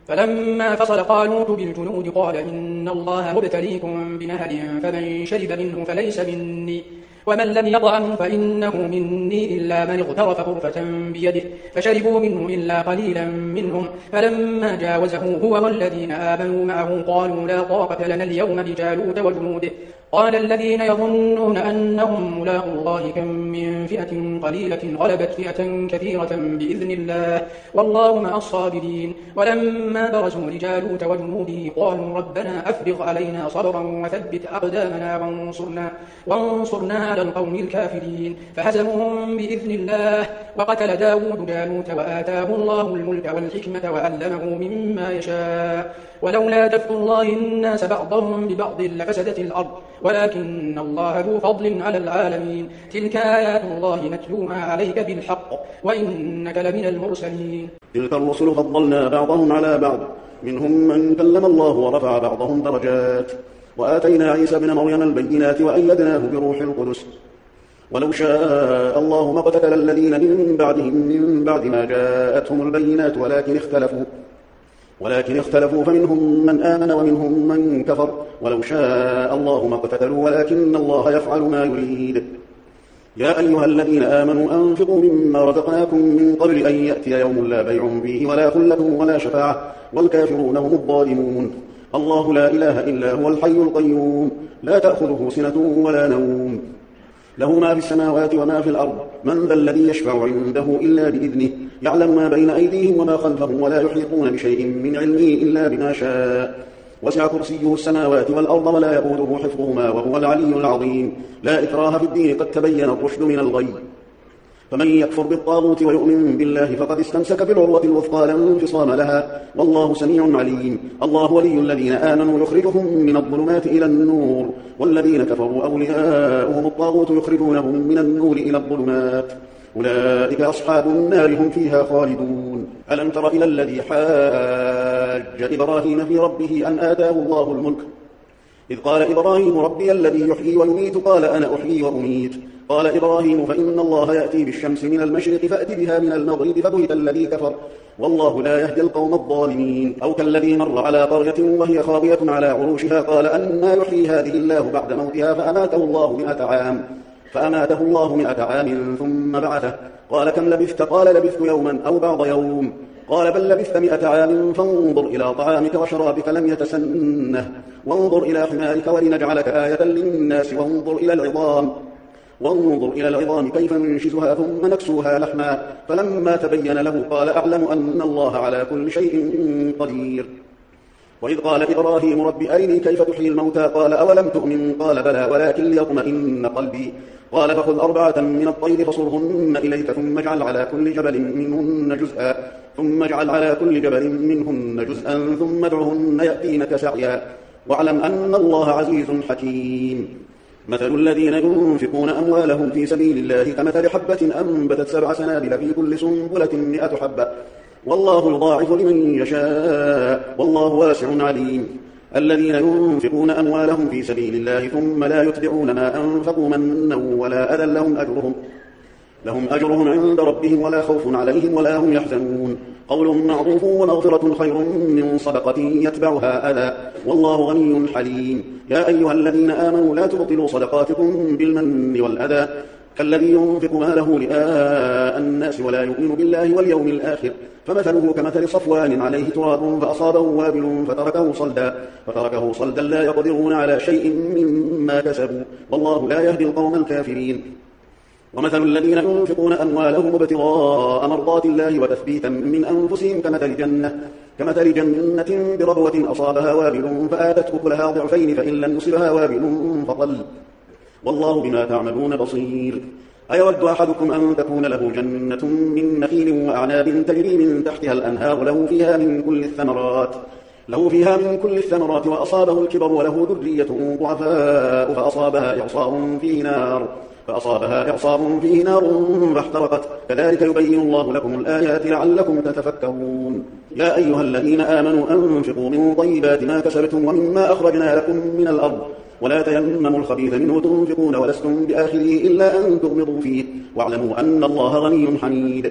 فلما فصل طالوت بالجنود قال إن الله مبتليكم بنهر فمن شرب منه فليس مني ومن لم يطعمه فإنه مني إلا من اغترف غرفة بيده فشربوا منه إلا قليلا منهم فلما جاوزه هو والذين آمنوا معه قالوا لا طاقة لنا اليوم بجالوت وجنوده قال الذين يظنون أنهم ملاقو الله كم من فئة قليلة غلبت فئة كثيرة بإذن الله والله مع الصابرين. ولما برزوا لجالوت وجنوده قالوا ربنا أفرغ علينا صبرا وثبت أقدامنا وانصرنا, وانصرنا على القوم الكافرين فهزموهم بإذن الله. وقتل داود جالوت وآتاه الله الملك والحكمة وعلمه مما يشاء ولولا دفع الله الناس بعضهم ببعض لفسدت الأرض ولكن الله ذو فضل على العالمين. تلك آيات الله نتلوها عليك بالحق وإنك لمن المرسلين. تلك الرسل فضلنا بعضهم على بعض منهم من كلم الله ورفع بعضهم درجات وآتينا عيسى ابن مريم البينات وأيدناه بروح القدس ولو شاء الله ما اقتتل الذين من بعدهم من بعد ما جاءتهم البينات ولكن اختلفوا ولكن اختلفوا فمنهم من آمن ومنهم من كفر ولو شاء الله ما اقتتلوا ولكن الله يفعل ما يريد. يا أيها الذين آمنوا أنفقوا مما رزقناكم من قبل أن يأتي يوم لا بيع فيه ولا خلة ولا شفاعة والكافرون هم الظالمون. الله لا إله إلا هو الحي القيوم لا تأخذه سنة ولا نوم له ما في السماوات وما في الأرض من ذا الذي يشفع عنده إلا بإذنه يعلم ما بين أيديهم وما خلفهم ولا يحيطون بشيء من علمه إلا بما شاء وسع كرسيه السماوات والأرض ولا يؤوده حفظهما وهو العلي العظيم. لا إكراه في الدين قد تبين الرشد من الغي فمن يكفر بالطاغوت ويؤمن بالله فقد استمسك بالعروة الوثقى لا انفصام لها والله سميع عليم. الله ولي الذين آمنوا يخرجهم من الظلمات إلى النور والذين كفروا أولياؤهم الطاغوت يخرجونهم من النور إلى الظلمات أولئك أصحاب النار هم فيها خالدون. ألم تر إلى الذي حاج إبراهيم في ربه أن آتاه الله الملك إذ قال إبراهيم ربي الذي يحيي ويميت قال أنا أحيي وأميت قال إبراهيم فإن الله يأتي بالشمس من المشرق فأت بها من المغرب فبهت الذي كفر والله لا يهدي القوم الظالمين. أو كالذي مر على قرية وهي خاوية على عروشها قال أنى يحيي هذه الله بعد موتها فأماته الله مئة عام فأماته الله مئة عام ثم بعثه قال كم لبثت قال لبثت يوما أو بعض يوم قال بل لبثت مئة عام فانظر إلى طعامك وشرابك لم يتسنه وانظر إلى حمارك ولنجعلك آية للناس وانظر إلى العظام وانظر إلى العظام كيف ننشزها ثم نكسوها لحما فلما تبين له قال أعلم أن الله على كل شيء قدير. وإذ قال إبراهيم رب أرني كيف تحيي الموتى قال أولم تؤمن قال بلى ولكن ليطمئن قلبي قال فخذ أربعة من الطير فصرهن إليك ثم اجعل على كل جبل منهن جزءا ثم اجعل على كل جبل منهن جزءا ثم ادعهن يأتينك سعيا واعلم أن الله عزيز حكيم. مثل الذين ينفقون أموالهم في سبيل الله كمثل حبة أنبتت سبع سنابل في كل سنبلة مئة حبة والله يضاعف لمن يشاء والله واسع عليم. الذين ينفقون أموالهم في سبيل الله ثم لا يتبعون ما أنفقوا منا ولا أذى لهم أجرهم لهم أجرهم عند ربهم ولا خوف عليهم ولا هم يحزنون. قول معروف ومغفرة خير من صدقة يتبعها أذى والله غني حليم. يا أيها الذين آمنوا لا تبطلوا صدقاتكم بالمن والأذى كالذي ينفق ماله رئاء الناس ولا يؤمن بالله واليوم الآخر فمثله كمثل صفوان عليه تراب فأصابه وابل فتركه صلدا فتركه صلدا لا يقدرون على شيء مما كسبوا والله لا يهدي القوم الكافرين. ومثل الذين ينفقون أموالهم ابتغاء مرضات الله وتثبيتا من أنفسهم كمثل جنة كمثل جنة بربوة أصابها وابل فآتت أكلها ضعفين فإن لم يصبها وابل فطل والله بما تعملون بصير. أيود أحدكم أن تكون له جنة من نخيل وأعناب تجري من تحتها الأنهار له فيها من كل الثمرات له فيها من كل الثمرات وأصابه الكبر وله ذرية ضعفاء فأصابها إعصار فيه نار فأصابها إعصار فيه نار فاحترقت كذلك يبين الله لكم الآيات لعلكم تتفكرون. يا أيها الذين آمنوا أنفقوا من طيبات ما كسبتم ومما أخرجنا لكم من الأرض ولا تيمموا الخبيث منه تنفقون ولستم بآخره إلا أن تغمضوا فيه واعلموا أن الله غني حميد.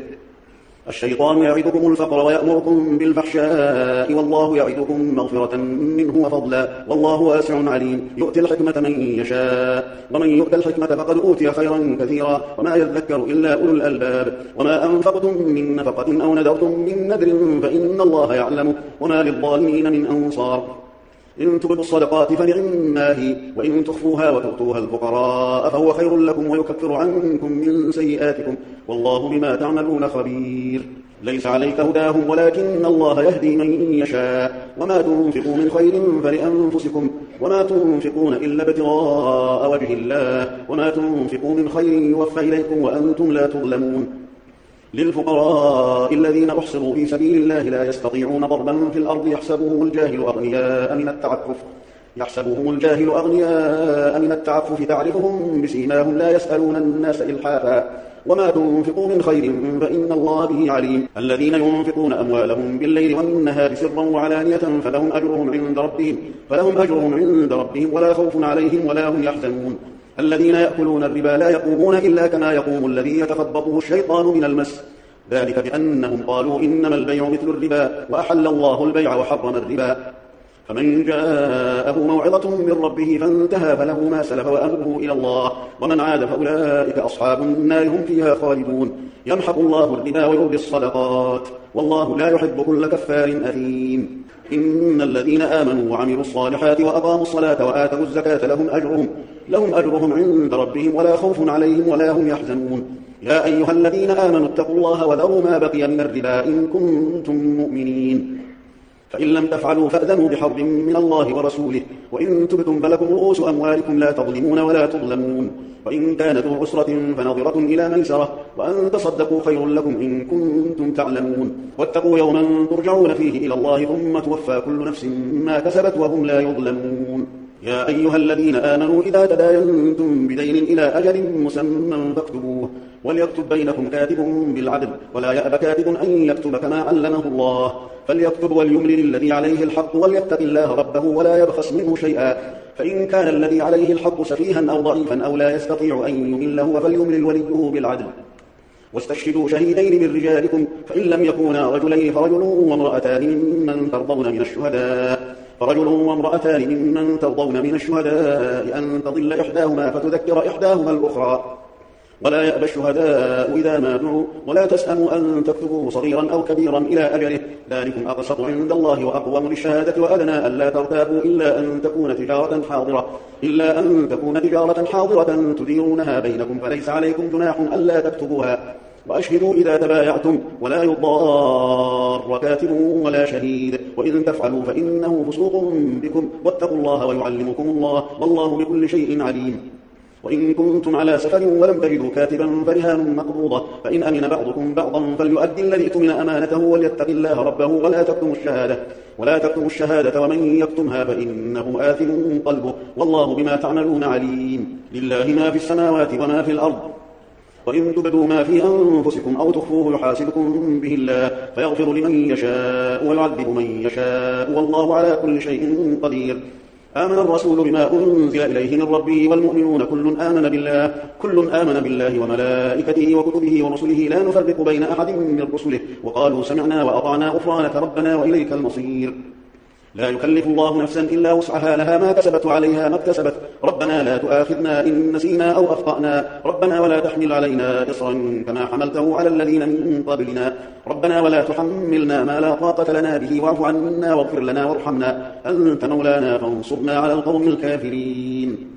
الشيطان يعدكم الفقر ويأمركم بالفحشاء والله يعدكم مغفرة منه وفضلا والله واسع عليم. يؤتي الحكمة من يشاء ومن يؤت الحكمة فقد أوتي خيرا كثيرا وما يذكر إلا أولو الألباب. وما أنفقتم من نفقة أو نذرتم من نذر فإن الله يعلمه وما للظالمين من أنصار. إن تبدوا الصدقات فنعما هي وإن تخفوها وتؤتوها الفقراء فهو خير لكم ويكفر عنكم من سيئاتكم والله بما تعملون خبير. ليس عليك هداهم ولكن الله يهدي من يشاء وما تنفقوا من خير فلأنفسكم وما تنفقون إلا ابتغاء وجه الله وما تنفقوا من خير يوفى إليكم وأنتم لا تظلمون. للفقراء الذين أحصروا في سبيل الله لا يستطيعون ضربا في الأرض يحسبهم الجاهل أغنياء من التعفف يحسبهم الجاهل أغنياء من التعفف تعرفهم بسيماهم لا يسألون الناس إلحافا وما تنفقوا من خير فإن الله به عليم. الذين ينفقون أموالهم بالليل والنهار سرا وعلانية فلهم أجرهم عند ربهم فلهم أجرهم عند ربهم ولا خوف عليهم ولا هم يحزنون. الذين يأكلون الربا لا يقومون إلا كما يقوم الذي يتخبطه الشيطان من المس ذلك بأنهم قالوا إنما البيع مثل الربا وأحل الله البيع وحرم الربا. فمن جاءه موعظة من ربه فانتهى فله ما سلف وأمره إلى الله ومن عاد فأولئك أصحاب النار هم فيها خالدون. يمحق الله الربا ويربي الصدقات والله لا يحب كل كفار أثيم. إن الذين آمنوا وعملوا الصالحات وأقاموا الصلاة وآتوا الزكاة لهم أجرهم لهم أجرهم عند ربهم ولا خوف عليهم ولا هم يحزنون. يا أيها الذين آمنوا اتقوا الله وذروا ما بقي من الربا إن كنتم مؤمنين فإن لم تفعلوا فأذنوا بحرب من الله ورسوله وإن تبتم فلكم رؤوس أموالكم لا تظلمون ولا تظلمون. وإن كان ذو عسرة فنظرة إلى ميسرة وأن تصدقوا خير لكم إن كنتم تعلمون. واتقوا يوما ترجعون فيه إلى الله ثم توفى كل نفس ما كسبت وهم لا يظلمون. يا أيها الذين آمنوا إذا تداينتم بدين إلى أجل مسمى فاكتبوه وليكتب بينكم كاتب بالعدل ولا يأب كاتب أن يكتب كما علمه الله فليكتب وليملل الذي عليه الحق وليتق الله ربه ولا يبخس منه شيئا فإن كان الذي عليه الحق سفيها أو ضعيفا أو لا يستطيع أن يمل هو فليملل وليه بالعدل واستشهدوا شهيدين من رجالكم فإن لم يكونا رجلين فرجل وامرأتان ممن ترضون من الشهداء فرجل وامرأتان ممن ترضون من الشهداء أن تضل إحداهما فتذكر إحداهما الأخرى ولا يأبى الشهداء إذا ما دعوا ولا تسأموا أن تكتبوا صغيرا أو كبيرا إلى أجله ذلكم أقسط عند الله وأقوم للشهادة وأدنى ألا ترتابوا إلا أن تكون تجارة حاضرة إلا أن تكون تجارة حاضرة تديرونها بينكم فليس عليكم جناح ألا تكتبوها وأشهدوا إذا تبايعتم ولا يضار كاتب ولا شهيد وإن تفعلوا فإنه فسوق بكم واتقوا الله ويعلمكم الله والله بكل شيء عليم وإن كنتم على سفر ولم تجدوا كاتبا فرهان مقبوضة فإن أمن بعضكم بعضا فليؤدي الذي اؤتمن أمانته وليتق الله ربه ولا تكتموا الشهادة ولا تكتموا الشهادة ومن يكتمها فإنه آثم قلبه والله بما تعملون عليم لله ما في السماوات وما في الأرض وإن تبدوا ما في أنفسكم أو تخفوه يحاسبكم به الله فيغفر لمن يشاء ويعذب من يشاء والله على كل شيء قدير آمن الرسول بما أنزل إليه من ربه والمؤمنون كل آمن بالله كل آمن بالله وملائكته وكتبه ورسله لا نفرق بين أحد من رسله وقالوا سمعنا وأطعنا غفرانك ربنا وإليك المصير لا يكلف الله نفسا إلا وسعها لها ما كسبت وعليها ما اكتسبت ربنا لا تؤاخذنا إن نسينا أو أخطأنا ربنا ولا تحمل علينا إصرا كما حملته على الذين من قبلنا ربنا ولا تحملنا ما لا طاقة لنا به واعف عنا واغفر لنا وارحمنا أنت مولانا فانصرنا على القوم الكافرين